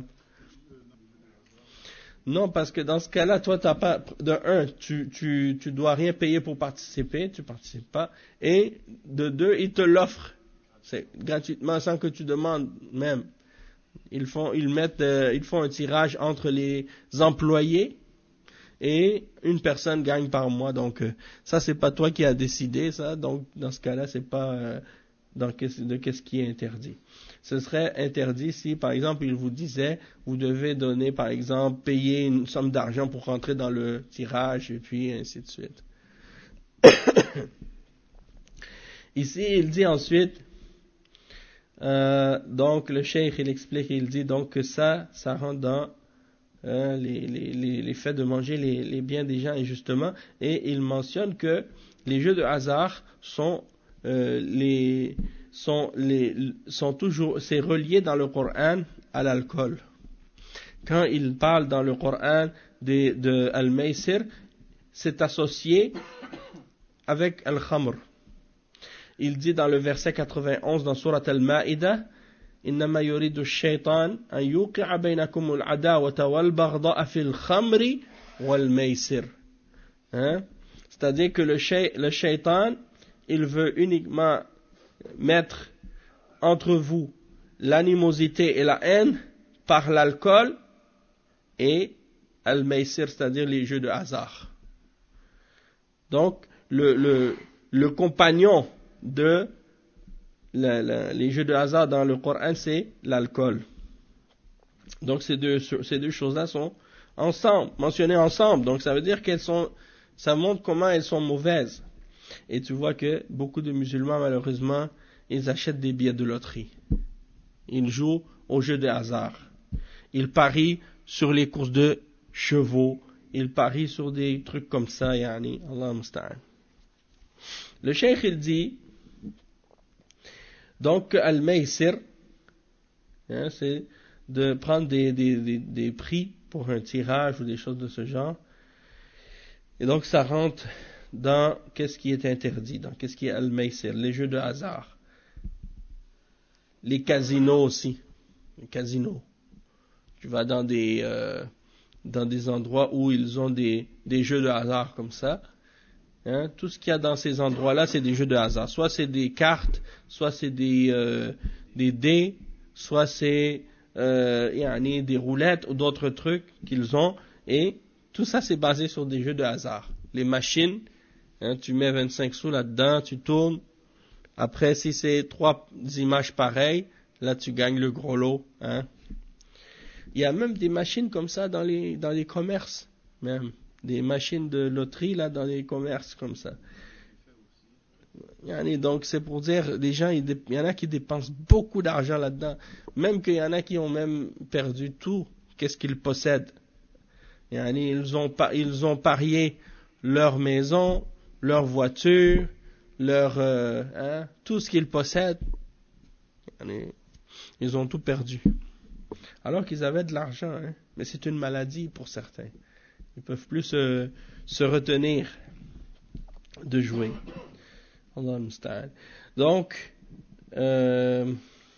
Non, parce que dans ce cas-là, toi, t'as pas, de un, tu, tu, tu dois rien payer pour participer, tu participes pas, et de deux, ils te l'offrent, c'est gratuitement, sans que tu demandes même. Ils font, ils mettent, euh, ils font un tirage entre les employés et une personne gagne par mois. Donc euh, ça, c'est pas toi qui as décidé ça. Donc dans ce cas-là, c'est pas euh, dans qu'est-ce, de qu'est-ce qui est interdit. Ce serait interdit si, par exemple, il vous disait, vous devez donner, par exemple, payer une somme d'argent pour rentrer dans le tirage, et puis ainsi de suite. Ici, il dit ensuite, euh, donc le cheikh, il explique, il dit donc que ça, ça rentre dans euh, les, les, les, les faits de manger les, les biens des gens injustement, et il mentionne que les jeux de hasard sont euh, les sont les sont toujours c'est relié dans le Coran à l'alcool. Quand il parle dans le Coran de, de al-maysir, c'est associé avec al-khamr. Il dit dans le verset quatre-vingt-onze dans Surat al-Ma'idah, إنما يريد الشيطان أن يوقع بينكم العداوة والبغضاء في الخمر والميسر. Hein? C'est-à-dire que le, shay, le shaitan, il veut uniquement mettre entre vous l'animosité et la haine par l'alcool et al-maysir, c'est-à-dire les jeux de hasard. Donc, le, le, le compagnon de la, la, les jeux de hasard dans le Coran, c'est l'alcool. Donc, ces deux, ces deux choses-là sont ensemble, mentionnées ensemble. Donc, ça veut dire qu'elles sont, ça montre comment elles sont mauvaises. Et tu vois que beaucoup de musulmans, malheureusement, ils achètent des billets de loterie. Ils jouent aux jeux de hasard. Ils parient sur les courses de chevaux. Ils parient sur des trucs comme ça, yani, Allah musta'an. Le cheikh, il dit, donc, al-maysir, hein, c'est de prendre des, des, des, des prix pour un tirage ou des choses de ce genre. Et donc, ça rentre dans qu'est-ce qui est interdit, dans qu'est-ce qui est al-maysir, les jeux de hasard. Les casinos aussi, les casinos. Tu vas dans des, euh, dans des endroits où ils ont des, des jeux de hasard comme ça. Hein, tout ce qu'il y a dans ces endroits-là, c'est des jeux de hasard. Soit c'est des cartes, soit c'est des, euh, des dés, soit c'est euh, yani, des roulettes ou d'autres trucs qu'ils ont. Et tout ça, c'est basé sur des jeux de hasard. Les machines, hein, tu mets vingt-cinq sous là-dedans, tu tournes. Après, si c'est trois images pareilles, là, tu gagnes le gros lot. Hein. Il y a même des machines comme ça dans les, dans les commerces, même. Des machines de loterie là dans les commerces comme ça. Donc c'est pour dire, les gens, il y en a qui dépensent beaucoup d'argent là-dedans, même qu'il y en a qui ont même perdu tout, qu'est-ce qu'ils possèdent. Ils ont, ils ont parié leur maison, leur voiture, leur, euh, hein, tout ce qu'ils possèdent. Ils ont tout perdu. Alors qu'ils avaient de l'argent, hein, mais c'est une maladie pour certains. Ils ne peuvent plus se, se retenir de jouer. Allah musta'an. Donc, euh,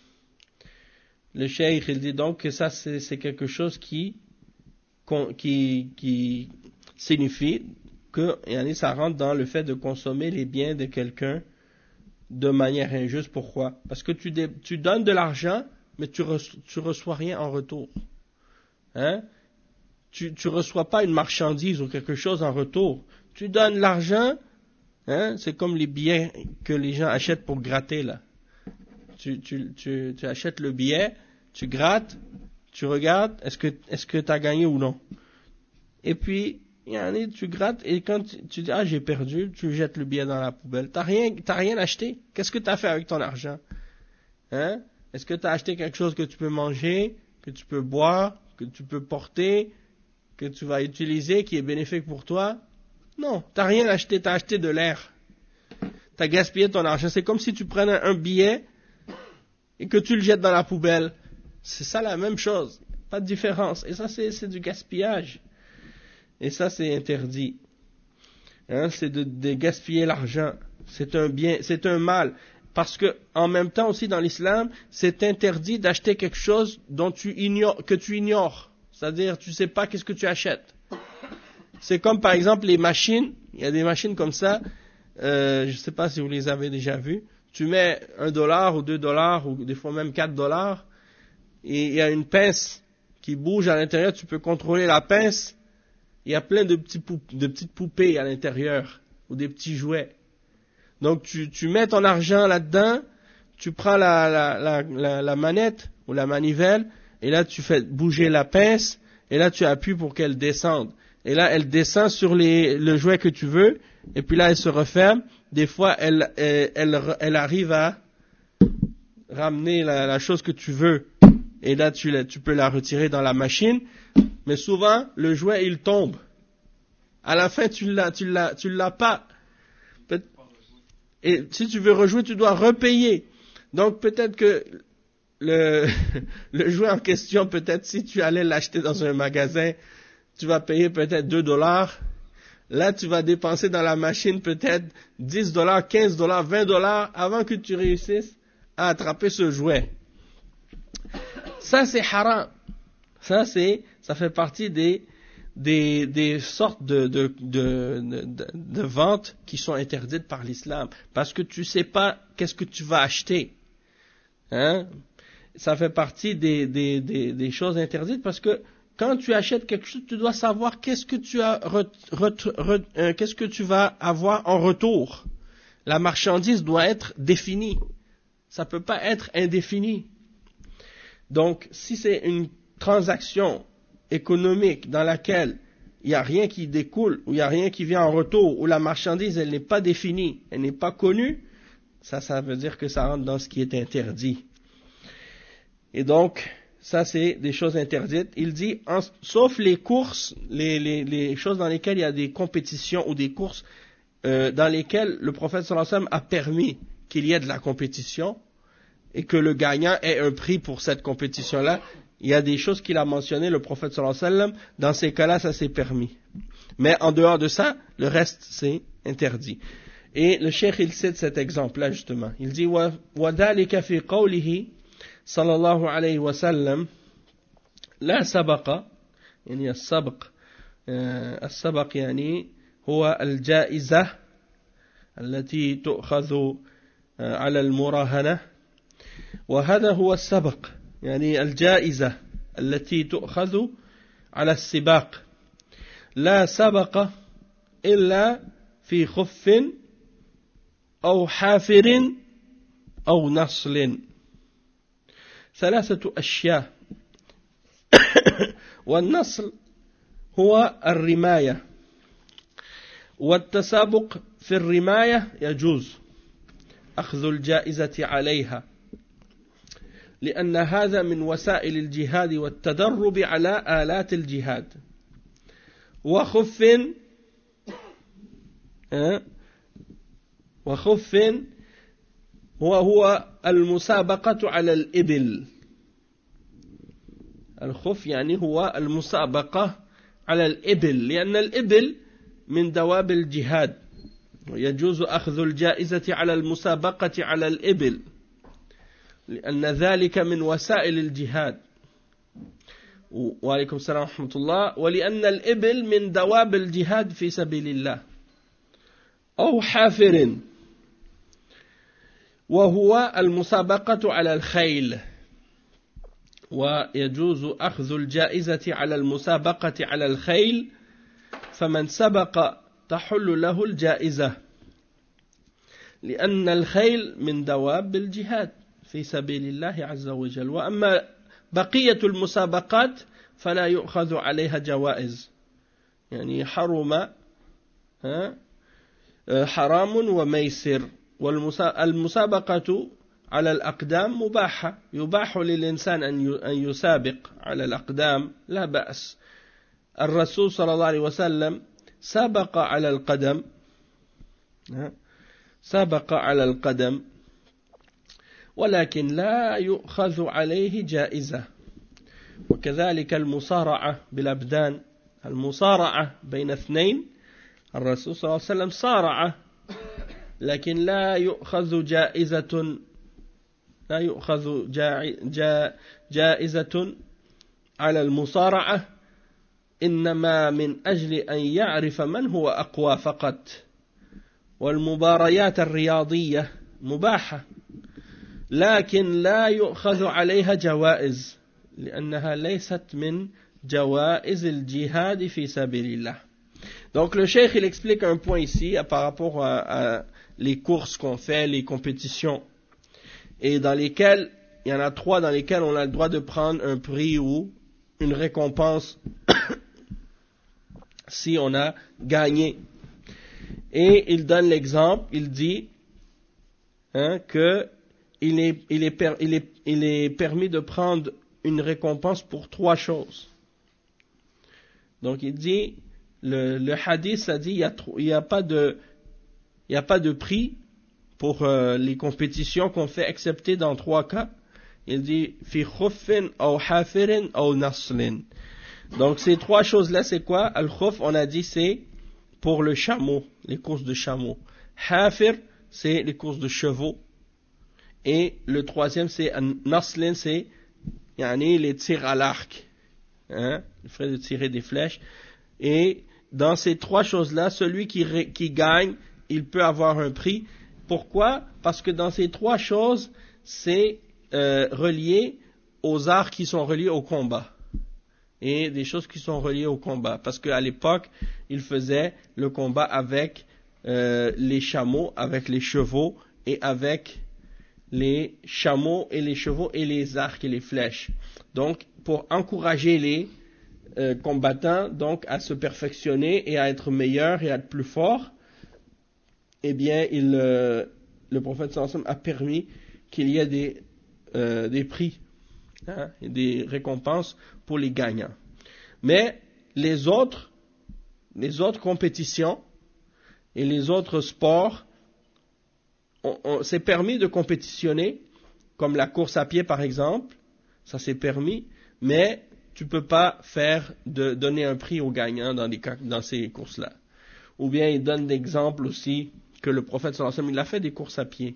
le cheikh, il dit donc que ça, c'est, c'est quelque chose qui, qui, qui signifie que ça rentre dans le fait de consommer les biens de quelqu'un de manière injuste. Pourquoi? Parce que tu, tu donnes de l'argent, mais tu ne reçois rien en retour. Hein? Tu ne reçois pas une marchandise ou quelque chose en retour. Tu donnes l'argent, hein, c'est comme les billets que les gens achètent pour gratter là. Tu, tu, tu, tu achètes le billet, tu grattes, tu regardes, est-ce que est-ce que tu as gagné ou non. Et puis, tu grattes et quand tu, tu dis ah j'ai perdu, tu jettes le billet dans la poubelle. T'as rien, t'as rien acheté. Qu'est-ce que tu as fait avec ton argent? Hein? Est-ce que tu as acheté quelque chose que tu peux manger, que tu peux boire, que tu peux porter, que tu vas utiliser, qui est bénéfique pour toi? Non, t'as rien acheté, t'as acheté de l'air. T'as gaspillé ton argent. C'est comme si tu prenais un billet et que tu le jettes dans la poubelle. C'est ça la même chose. Pas de différence. Et ça, c'est, c'est du gaspillage. Et ça, c'est interdit. Hein, c'est de, de gaspiller l'argent. C'est un bien, c'est un mal. Parce que, en même temps aussi dans l'islam, c'est interdit d'acheter quelque chose dont tu ignores, que tu ignores. C'est-à-dire, tu ne sais pas qu'est-ce que tu achètes. C'est comme par exemple les machines. Il y a des machines comme ça. Euh, je ne sais pas si vous les avez déjà vues. Tu mets un dollar ou deux dollars ou des fois même quatre dollars. Et il y a une pince qui bouge à l'intérieur. Tu peux contrôler la pince. Il y a plein de, petits pou- de petites poupées à l'intérieur. Ou des petits jouets. Donc tu, tu mets ton argent là-dedans. Tu prends la, la, la, la, la manette ou la manivelle. Et là, tu fais bouger la pince, et là, tu appuies pour qu'elle descende. Et là, elle descend sur les, le jouet que tu veux, et puis là, elle se referme. Des fois, elle, elle, elle, elle arrive à ramener la, la chose que tu veux. Et là, tu, tu peux la retirer dans la machine. Mais souvent, le jouet, il tombe. À la fin, tu l'as, tu l'as, tu l'as pas. Et si tu veux rejouer, tu dois repayer. Donc peut-être que le, le jouet en question, peut-être si tu allais l'acheter dans un magasin, tu vas payer peut-être deux dollars. Là, tu vas dépenser dans la machine peut-être dix dollars, quinze dollars, vingt dollars avant que tu réussisses à attraper ce jouet. Ça, c'est haram. Ça, c'est, ça fait partie des, des, des sortes de, de, de, de, de ventes qui sont interdites par l'islam. Parce que tu sais pas qu'est-ce que tu vas acheter. Hein? Ça fait partie des, des, des, des choses interdites parce que quand tu achètes quelque chose, tu dois savoir qu'est-ce que tu as, re, re, re, euh, qu'est-ce que tu vas avoir en retour. La marchandise doit être définie. Ça peut pas être indéfini. Donc, si c'est une transaction économique dans laquelle il n'y a rien qui découle, ou il n'y a rien qui vient en retour, où la marchandise elle n'est pas définie, elle n'est pas connue, ça, ça veut dire que ça rentre dans ce qui est interdit. Et donc, ça c'est des choses interdites. Il dit, en, sauf les courses, les, les, les choses dans lesquelles il y a des compétitions ou des courses euh, dans lesquelles le prophète sallallahu alayhi wa sallam a permis qu'il y ait de la compétition et que le gagnant ait un prix pour cette compétition-là. Il y a des choses qu'il a mentionnées, le prophète sallallahu alayhi wa sallam, dans ces cas-là, ça c'est permis. Mais en dehors de ça, le reste c'est interdit. Et le cheikh il cite cet exemple-là justement. Il dit وَذَلِكَ فِي قَوْلِهِ صلى الله عليه وسلم لا سبق يعني السبق السبق يعني هو الجائزة التي تؤخذ على المراهنة وهذا هو السبق يعني الجائزة التي تؤخذ على السباق لا سبق إلا في خف أو حافر أو نصل ثلاثة أشياء والنصل هو الرماية والتسابق في الرماية يجوز أخذ الجائزة عليها لأن هذا من وسائل الجهاد والتدرب على آلات الجهاد وخف وخف هو هو المسابقة على الإبل الخف يعني هو المسابقة على الإبل لأن الإبل من دواب الجهاد ويجوز أخذ الجائزة على المسابقة على الإبل لأن ذلك من وسائل الجهاد وعليكم السلام ورحمة الله ولأن الإبل من دواب الجهاد في سبيل الله أو حافر وهو المسابقة على الخيل ويجوز أخذ الجائزة على المسابقة على الخيل فمن سبق تحل له الجائزة لأن الخيل من دواب الجهاد في سبيل الله عز وجل وأما بقية المسابقات فلا يؤخذ عليها جوائز يعني حرم حرام وميسر والمسابقة على الأقدام مباحة يباح للإنسان أن يسابق على الأقدام لا بأس الرسول صلى الله عليه وسلم سابق على القدم سابق على القدم ولكن لا يؤخذ عليه جائزة وكذلك المصارعة بالأبدان المصارعة بين اثنين الرسول صلى الله عليه وسلم صارع لكن لا يؤخذ جائزة لا يؤخذ جائزة على المصارعة إنما من أجل أن يعرف من هو أقوى فقط والمباريات الرياضية مباحة لكن لا يؤخذ عليها جوائز لأنها ليست من جوائز الجهاد في سبيل الله. Donc le cheikh il explique un point ici par rapport à, à les courses qu'on fait, les compétitions, et dans lesquelles, il y en a trois dans lesquelles on a le droit de prendre un prix ou une récompense si on a gagné. Et il donne l'exemple, il dit hein, que il est, il, est per, il, est, il est permis de prendre une récompense pour trois choses. Donc il dit, le, le hadith, ça dit, il n'y a, il a pas de, il n'y a pas de prix pour euh, les compétitions qu'on fait, excepté dans trois cas. Il dit, fi khuffin ou hafirin ou naslin. Donc ces trois choses-là, c'est quoi? Al-khuf, on a dit, c'est pour le chameau, les courses de chameau. Hafir, c'est les courses de chevaux. Et le troisième, c'est naslin, c'est yani, les tirs à l'arc. Hein, le fait de tirer des flèches. Et dans ces trois choses-là, celui qui, qui gagne, il peut avoir un prix. Pourquoi? Parce que dans ces trois choses, c'est euh, relié aux arts qui sont reliés au combat. Et des choses qui sont reliées au combat. Parce qu'à l'époque, ils faisaient le combat avec euh, les chameaux, avec les chevaux et avec les chameaux et les chevaux et les arcs et les flèches. Donc, pour encourager les euh, combattants donc à se perfectionner et à être meilleurs et à être plus forts, eh bien, il, euh, le prophète sallallahu alayhi wa sallam a permis qu'il y ait des, euh, des prix, hein, et des récompenses pour les gagnants. Mais les autres, les autres compétitions et les autres sports, on, on, c'est permis de compétitionner, comme la course à pied par exemple, ça c'est permis, mais tu peux pas faire de donner un prix aux gagnants dans, des, dans ces courses-là. Ou bien il donne d'exemples aussi que le prophète sallallahu alayhi wa sallam, il a fait des courses à pied,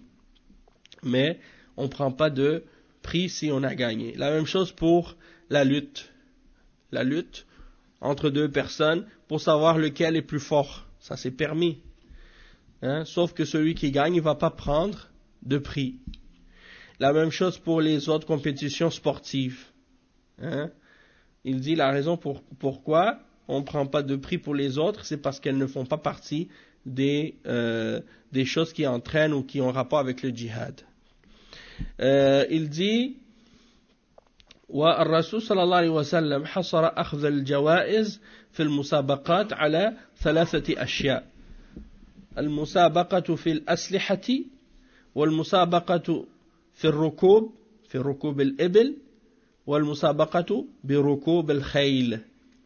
mais on prend pas de prix si on a gagné. La même chose pour la lutte. La lutte entre deux personnes pour savoir lequel est plus fort. Ça c'est permis. Hein? Sauf que celui qui gagne, il ne va pas prendre de prix. La même chose pour les autres compétitions sportives. Hein? Il dit la raison pour, pourquoi on ne prend pas de prix pour les autres, c'est parce qu'elles ne font pas partie des, euh, des choses qui entraînent ou qui ont rapport avec le djihad. Euh, il dit والرسول صلى الله عليه وسلم حصر أخذ الجوائز في المسابقات على ثلاثة أشياء المسابقة في الأسلحة والمسابقة في الركوب في ركوب الإبل والمسابقة بركوب الخيل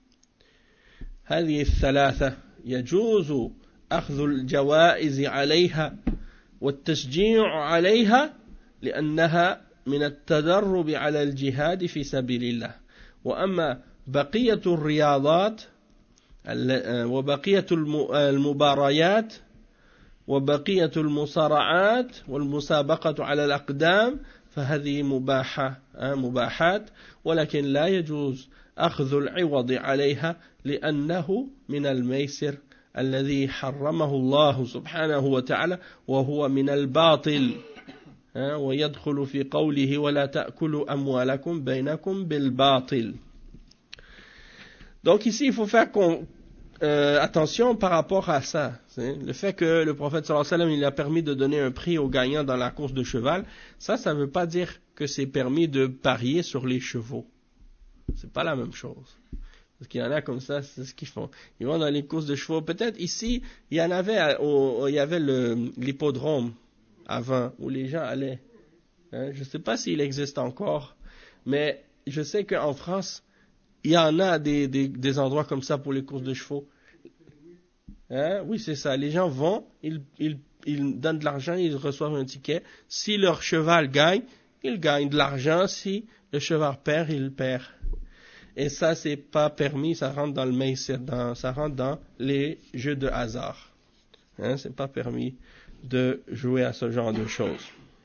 هذه الثلاثة يجوز أخذ الجوائز عليها والتشجيع عليها لأنها من التدرب على الجهاد في سبيل الله وأما بقية الرياضات وبقية المباريات وبقية المصارعات والمسابقة على الأقدام فهذه مباحة مباحات ولكن لا يجوز أخذ العوض عليها لأنه من الميسر الذي حرمه الله سبحانه وتعالى وهو من الباطل ويدخل في قوله ولا تأكلوا أموالكم بينكم بالباطل. Donc ici il faut faire euh, attention par rapport à ça. C'est le fait que le prophète sallallahu alayhi wa sallam il a permis de donner un prix aux gagnants dans la course de cheval, ça ça ne veut pas dire que c'est permis de parier sur les chevaux. C'est pas la même chose. Parce qu'il y en a comme ça, c'est ce qu'ils font. Ils vont dans les courses de chevaux. Peut-être ici, il y en avait, au, il y avait le, l'hippodrome avant, où les gens allaient. Hein, je ne sais pas s'il existe encore, mais je sais qu'en France, il y en a des, des, des endroits comme ça pour les courses de chevaux. Hein, oui, c'est ça. Les gens vont, ils, ils, ils donnent de l'argent, ils reçoivent un ticket. Si leur cheval gagne, ils gagnent de l'argent. Si le cheval perd, il perd. Et ça, c'est pas permis, ça rentre dans le maïsir, dans, ça rentre dans les jeux de hasard. Hein, c'est pas permis de jouer à ce genre de choses.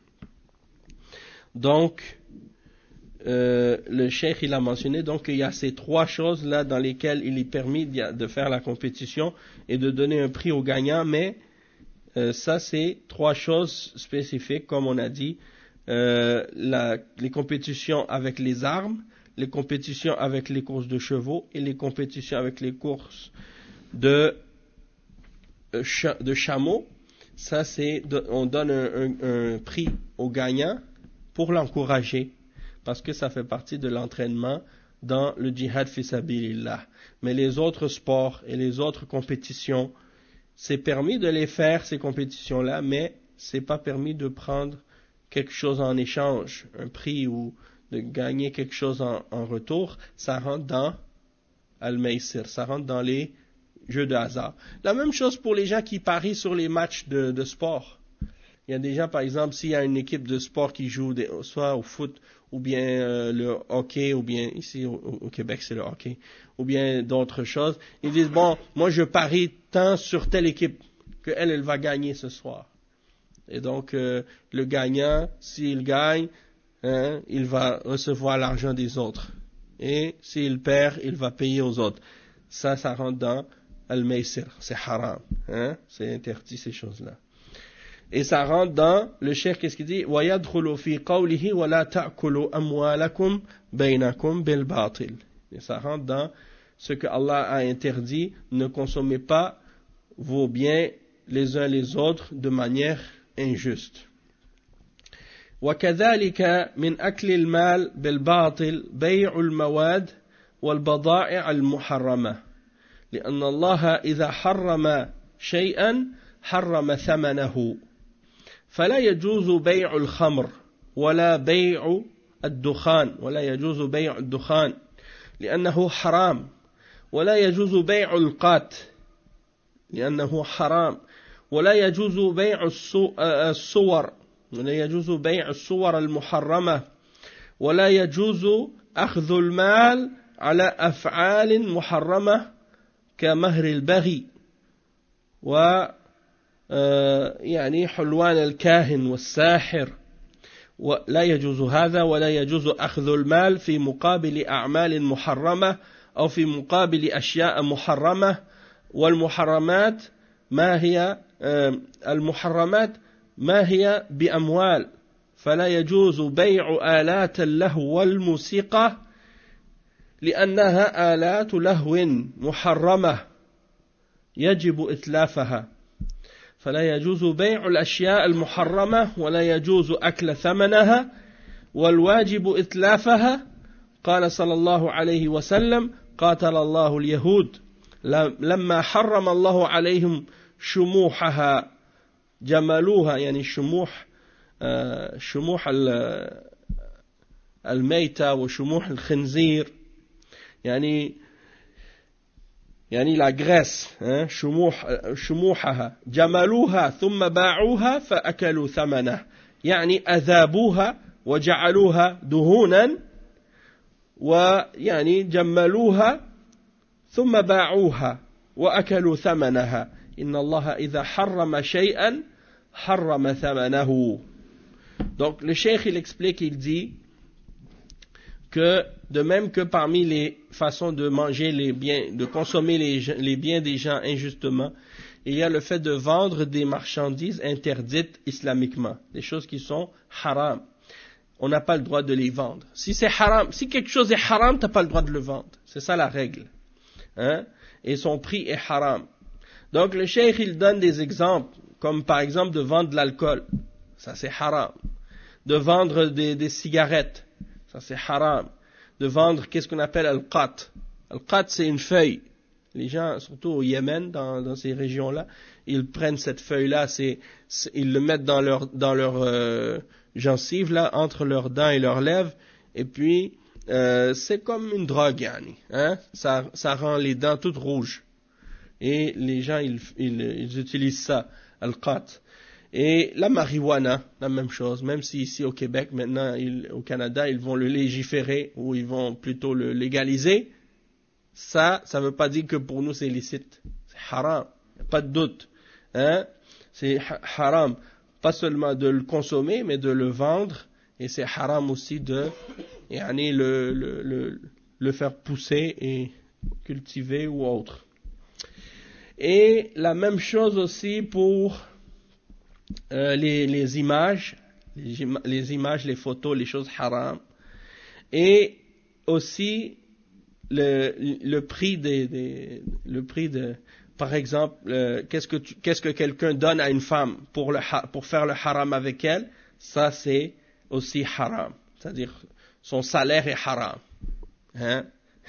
Donc, euh, le cheikh il a mentionné donc qu'il y a ces trois choses là dans lesquelles il est permis de faire la compétition et de donner un prix aux gagnants, mais euh, ça c'est trois choses spécifiques comme on a dit, euh, la, les compétitions avec les armes, les compétitions avec les courses de chevaux et les compétitions avec les courses de euh, de chameaux. Ça c'est on donne un, un, un prix aux gagnants pour l'encourager, parce que ça fait partie de l'entraînement dans le djihad fi sabilillah. Mais les autres sports et les autres compétitions, c'est permis de les faire, ces compétitions-là, mais c'est pas permis de prendre quelque chose en échange, un prix ou de gagner quelque chose en, en retour. Ça rentre dans al-maysir, ça rentre dans les jeux de hasard. La même chose pour les gens qui parient sur les matchs de, de sport. Il y a des gens, par exemple, s'il y a une équipe de sport qui joue des, soit au foot, ou bien euh, le hockey, ou bien ici au, au Québec c'est le hockey, ou bien d'autres choses, ils disent, bon, moi je parie tant sur telle équipe, qu'elle, elle va gagner ce soir. Et donc, euh, le gagnant, s'il gagne, hein, il va recevoir l'argent des autres. Et s'il perd, il va payer aux autres. Ça, ça rentre dans al-maysir, c'est haram, hein, c'est interdit ces choses-là. Et ça rentre dans, le cheikh, qu'est-ce qu'il dit? وَيَدْخُلُ فِي قَوْلِهِ وَلَا تَأْكُلُوا أَمْوَالَكُمْ بَيْنَكُمْ بِالْبَاطِلِ. Et ça rentre dans ce que Allah a interdit, ne consommez pas vos biens les uns les autres de manière injuste. وكذلك من أكل المال بالباطل بيع المواد والبضائع المحرمة لأن الله إذا حرم شيئا حرم ثمنه فلا يجوز بيع الخمر ولا بيع الدخان ولا يجوز بيع الدخان لأنه حرام ولا يجوز بيع القات لأنه حرام ولا يجوز بيع الصور ولا يجوز بيع الصور المحرمة ولا يجوز أخذ المال على أفعال محرمة كمهر البغي و يعني حلوان الكاهن والساحر ولا يجوز هذا ولا يجوز أخذ المال في مقابل أعمال محرمة أو في مقابل أشياء محرمة والمحرمات ما هي المحرمات ما هي بأموال فلا يجوز بيع آلات اللهو والموسيقى لأنها آلات لهو محرمة يجب إتلافها فلا يجوز بيع الأشياء المحرمة ولا يجوز أكل ثمنها والواجب إتلافها قال صلى الله عليه وسلم قاتل الله اليهود لما حرم الله عليهم شموحها جملوها يعني شموح شموح الميتة وشموح الخنزير يعني يعني la graisse hein, شموح شموحها جملوها ثم باعوها فأكلوا ثمنه يعني أذابوها وجعلوها دهونا ويعني جملوها ثم باعوها وأكلوا ثمنها إن الله إذا حرم شيئا حرم ثمنه. Donc le cheikh il explique, il dit que de même que parmi les façons de manger les biens, de consommer les, les biens des gens injustement, il y a le fait de vendre des marchandises interdites islamiquement, des choses qui sont haram. On n'a pas le droit de les vendre. Si c'est haram, si quelque chose est haram, tu n'as pas le droit de le vendre. C'est ça la règle. Hein? Et son prix est haram. Donc le cheikh il donne des exemples, comme par exemple de vendre de l'alcool, ça c'est haram. De vendre des, des cigarettes, ça c'est haram. De vendre, qu'est-ce qu'on appelle al-qat. Al-qat c'est une feuille. Les gens, surtout au Yémen, dans, dans ces régions-là, ils prennent cette feuille-là, c'est, c'est, ils le mettent dans leur, dans leur euh, gencive, là, entre leurs dents et leurs lèvres, et puis euh, c'est comme une drogue, yani, hein? ça, ça rend les dents toutes rouges. Et les gens, ils, ils, ils utilisent ça, al-qat. Et la marijuana, la même chose, même si ici au Québec, maintenant, ils, au Canada, ils vont le légiférer, ou ils vont plutôt le légaliser, ça, ça ne veut pas dire que pour nous c'est licite. C'est haram, il n'y a pas de doute. Hein? C'est haram, pas seulement de le consommer, mais de le vendre, et c'est haram aussi de yani, le, le, le, le faire pousser et cultiver ou autre. Et la même chose aussi pour euh, les, les images, les, les images, les photos, les choses haram. Et aussi le, le prix des, des le prix de, par exemple, euh, qu'est-ce que tu, qu'est-ce que quelqu'un donne à une femme pour le pour faire le haram avec elle, ça c'est aussi haram. C'est-à-dire son salaire est haram. Hein?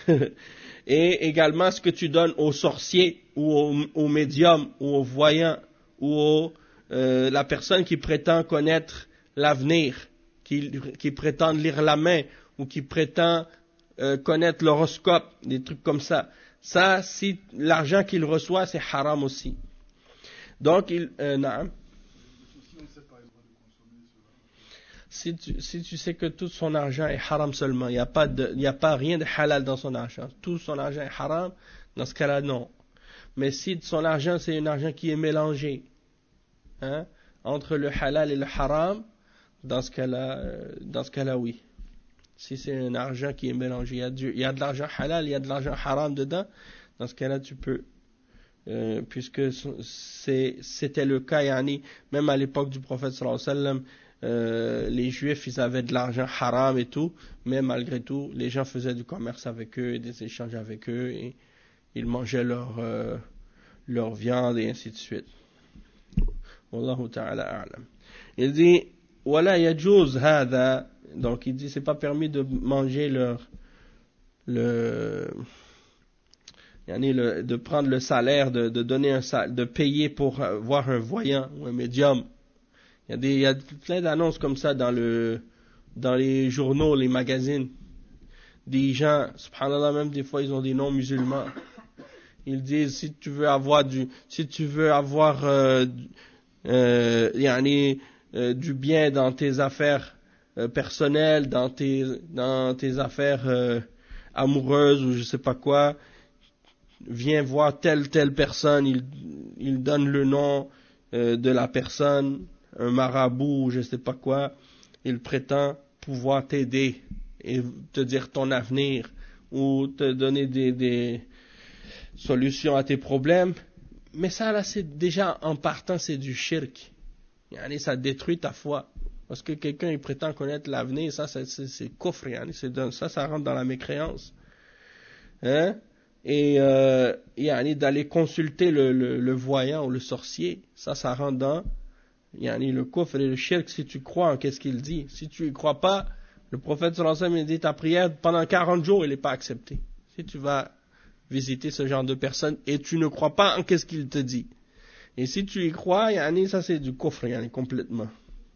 Et également ce que tu donnes aux sorciers ou aux, aux médiums ou aux voyants ou aux, euh, la personne qui prétend connaître l'avenir, qui, qui prétend lire la main ou qui prétend euh, connaître l'horoscope, des trucs comme ça. Ça, si l'argent qu'il reçoit, c'est haram aussi. Donc, il, euh, naam. Si tu, si tu sais que tout son argent est haram seulement, il n'y a pas de, il n'y a pas rien de halal dans son argent. Tout son argent est haram, dans ce cas-là, non. Mais si son argent, c'est un argent qui est mélangé, hein, entre le halal et le haram, dans ce cas-là, euh, dans ce cas-là, oui. Si c'est un argent qui est mélangé, il y a, du, il y a de l'argent halal, il y a de l'argent haram dedans, dans ce cas-là, tu peux. Euh, puisque c'est, c'était le cas, yani, même à l'époque du prophète sallallahu alayhi wa sallam, Euh, les juifs, ils avaient de l'argent haram et tout, mais malgré tout, les gens faisaient du commerce avec eux et des échanges avec eux et ils mangeaient leur, euh, leur viande et ainsi de suite. Wallahu ta'ala a'lam. Il dit, wala yajuz hada, donc il dit, c'est pas permis de manger leur, le, yani le, de prendre le salaire, de, de donner un salaire, de payer pour voir un voyant ou un médium. Il y a des, il y a plein d'annonces comme ça dans le, dans les journaux, les magazines. Des gens, subhanallah, même des fois, ils ont des noms musulmans. Ils disent, si tu veux avoir du, si tu veux avoir, euh, euh, yani, euh, du bien dans tes affaires euh, personnelles, dans tes, dans tes affaires euh, amoureuses ou je sais pas quoi, viens voir telle, telle personne, il, il donne le nom euh, de la personne, un marabout ou je sais pas quoi, il prétend pouvoir t'aider et te dire ton avenir ou te donner des, des solutions à tes problèmes. Mais ça là, c'est déjà en partant, c'est du shirk. Yani, ça détruit ta foi. Parce que quelqu'un il prétend connaître l'avenir, ça c'est, c'est, c'est kufr, yani, c'est dans, ça, ça rentre dans la mécréance. Hein? Et euh, yani, d'aller consulter le, le, le voyant ou le sorcier, ça, ça rentre dans Yani le kufr et le shirk, si tu crois en qu'est-ce qu'il dit. Si tu y crois pas, le prophète sallallahu alayhi wa sallam dit ta prière pendant quarante jours, elle n'est pas acceptée. Si tu vas visiter ce genre de personnes et tu ne crois pas en qu'est-ce qu'il te dit. Et si tu y crois, yani ça c'est du kufr, yani complètement.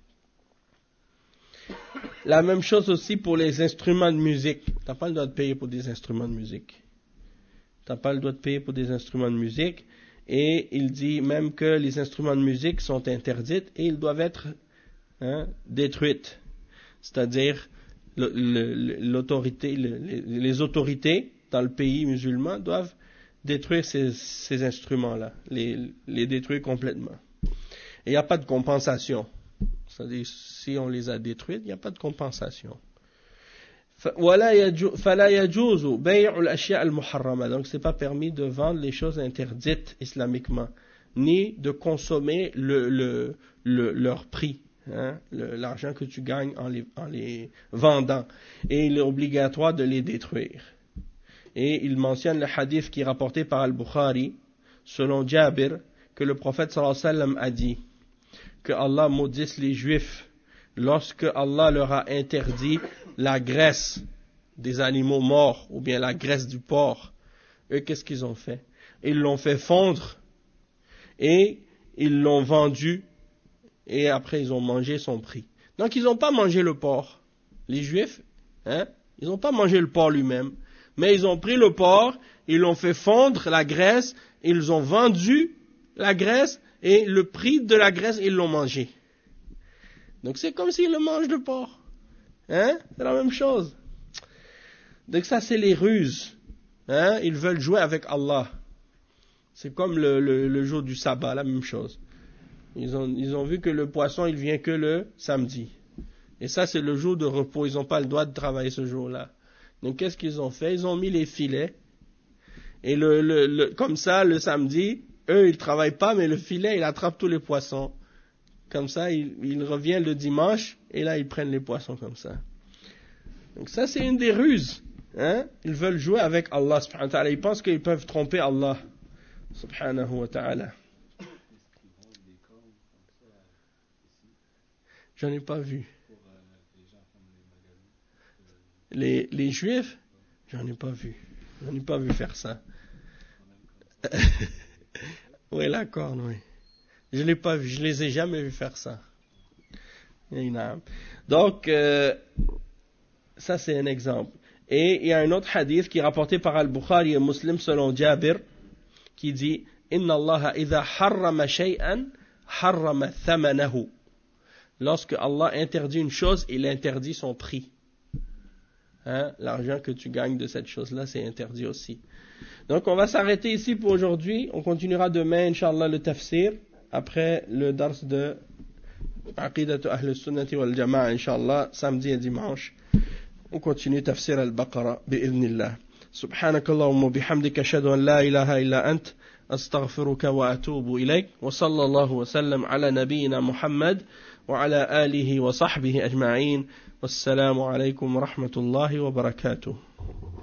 La même chose aussi pour les instruments de musique. T'as pas le droit de payer pour des instruments de musique. T'as pas le droit de payer pour des instruments de musique. Et il dit même que les instruments de musique sont interdits et ils doivent être hein, détruits. C'est-à-dire le, le, l'autorité, le, les, les autorités dans le pays musulman doivent détruire ces, ces instruments-là, les, les détruire complètement. Et il n'y a pas de compensation. C'est-à-dire si on les a détruits, il n'y a pas de compensation. فلا يجوز بيع الأشياء المحرمة. Donc c'est pas permis de vendre les choses interdites islamiquement, ni de consommer le, le, le, leur prix, hein, le, l'argent que tu gagnes en les, en les vendant. Et il est obligatoire de les détruire. Et il mentionne le hadith qui est rapporté par Al-Bukhari, selon Jabir, que le prophète sallallahu alayhi wa sallam a dit que Allah maudisse les Juifs lorsque Allah leur a interdit la graisse des animaux morts ou bien la graisse du porc. Eux, qu'est-ce qu'ils ont fait? Ils l'ont fait fondre et ils l'ont vendu et après ils ont mangé son prix. Donc ils n'ont pas mangé le porc. Les Juifs, hein, ils n'ont pas mangé le porc lui-même, mais ils ont pris le porc, ils l'ont fait fondre la graisse, ils ont vendu la graisse et le prix de la graisse ils l'ont mangé. Donc c'est comme s'ils le mangent le porc. Hein? C'est la même chose. Donc ça c'est les ruses. Hein? Ils veulent jouer avec Allah. C'est comme le, le, le jour du sabbat, la même chose. Ils ont, ils ont vu que le poisson il vient que le samedi. Et ça c'est le jour de repos. Ils n'ont pas le droit de travailler ce jour-là. Donc qu'est-ce qu'ils ont fait? Ils ont mis les filets. Et le, le, le, comme ça le samedi, eux ils ne travaillent pas, mais le filet il attrape tous les poissons. Comme ça, ils, ils reviennent le dimanche, et là, ils prennent les poissons comme ça. Donc ça, c'est une des ruses. Hein? Ils veulent jouer avec Allah, subhanahu wa ta'ala. Ils pensent qu'ils peuvent tromper Allah, subhanahu wa ta'ala. J'en ai pas vu. Les, les Juifs, j'en ai pas vu. J'en ai pas vu faire ça. Oui, la corne, oui. Je l'ai pas vu, je les ai jamais vus faire ça. Donc, euh, ça c'est un exemple. Et il y a un autre hadith qui est rapporté par Al-Bukhari et Muslim selon Jabir, qui dit Inna Allah idha harrama shay'an harrama thamanahu. Lorsque Allah interdit une chose, il interdit son prix. Hein? L'argent que tu gagnes de cette chose-là, c'est interdit aussi. Donc on va s'arrêter ici pour aujourd'hui. On continuera demain, Inch'Allah, le tafsir, après le dars de Aqidatu Ahl Sunnati wal Jama'a, Inch'Allah, samedi et dimanche. On continue tafsir al-Baqara, bi'idhnillah. سبحانك اللهم وبحمدك أشهد أن لا إله إلا أنت أستغفرك وأتوب إليك وصلى الله وسلم على نبينا محمد وعلى آله وصحبه أجمعين والسلام عليكم ورحمة الله وبركاته.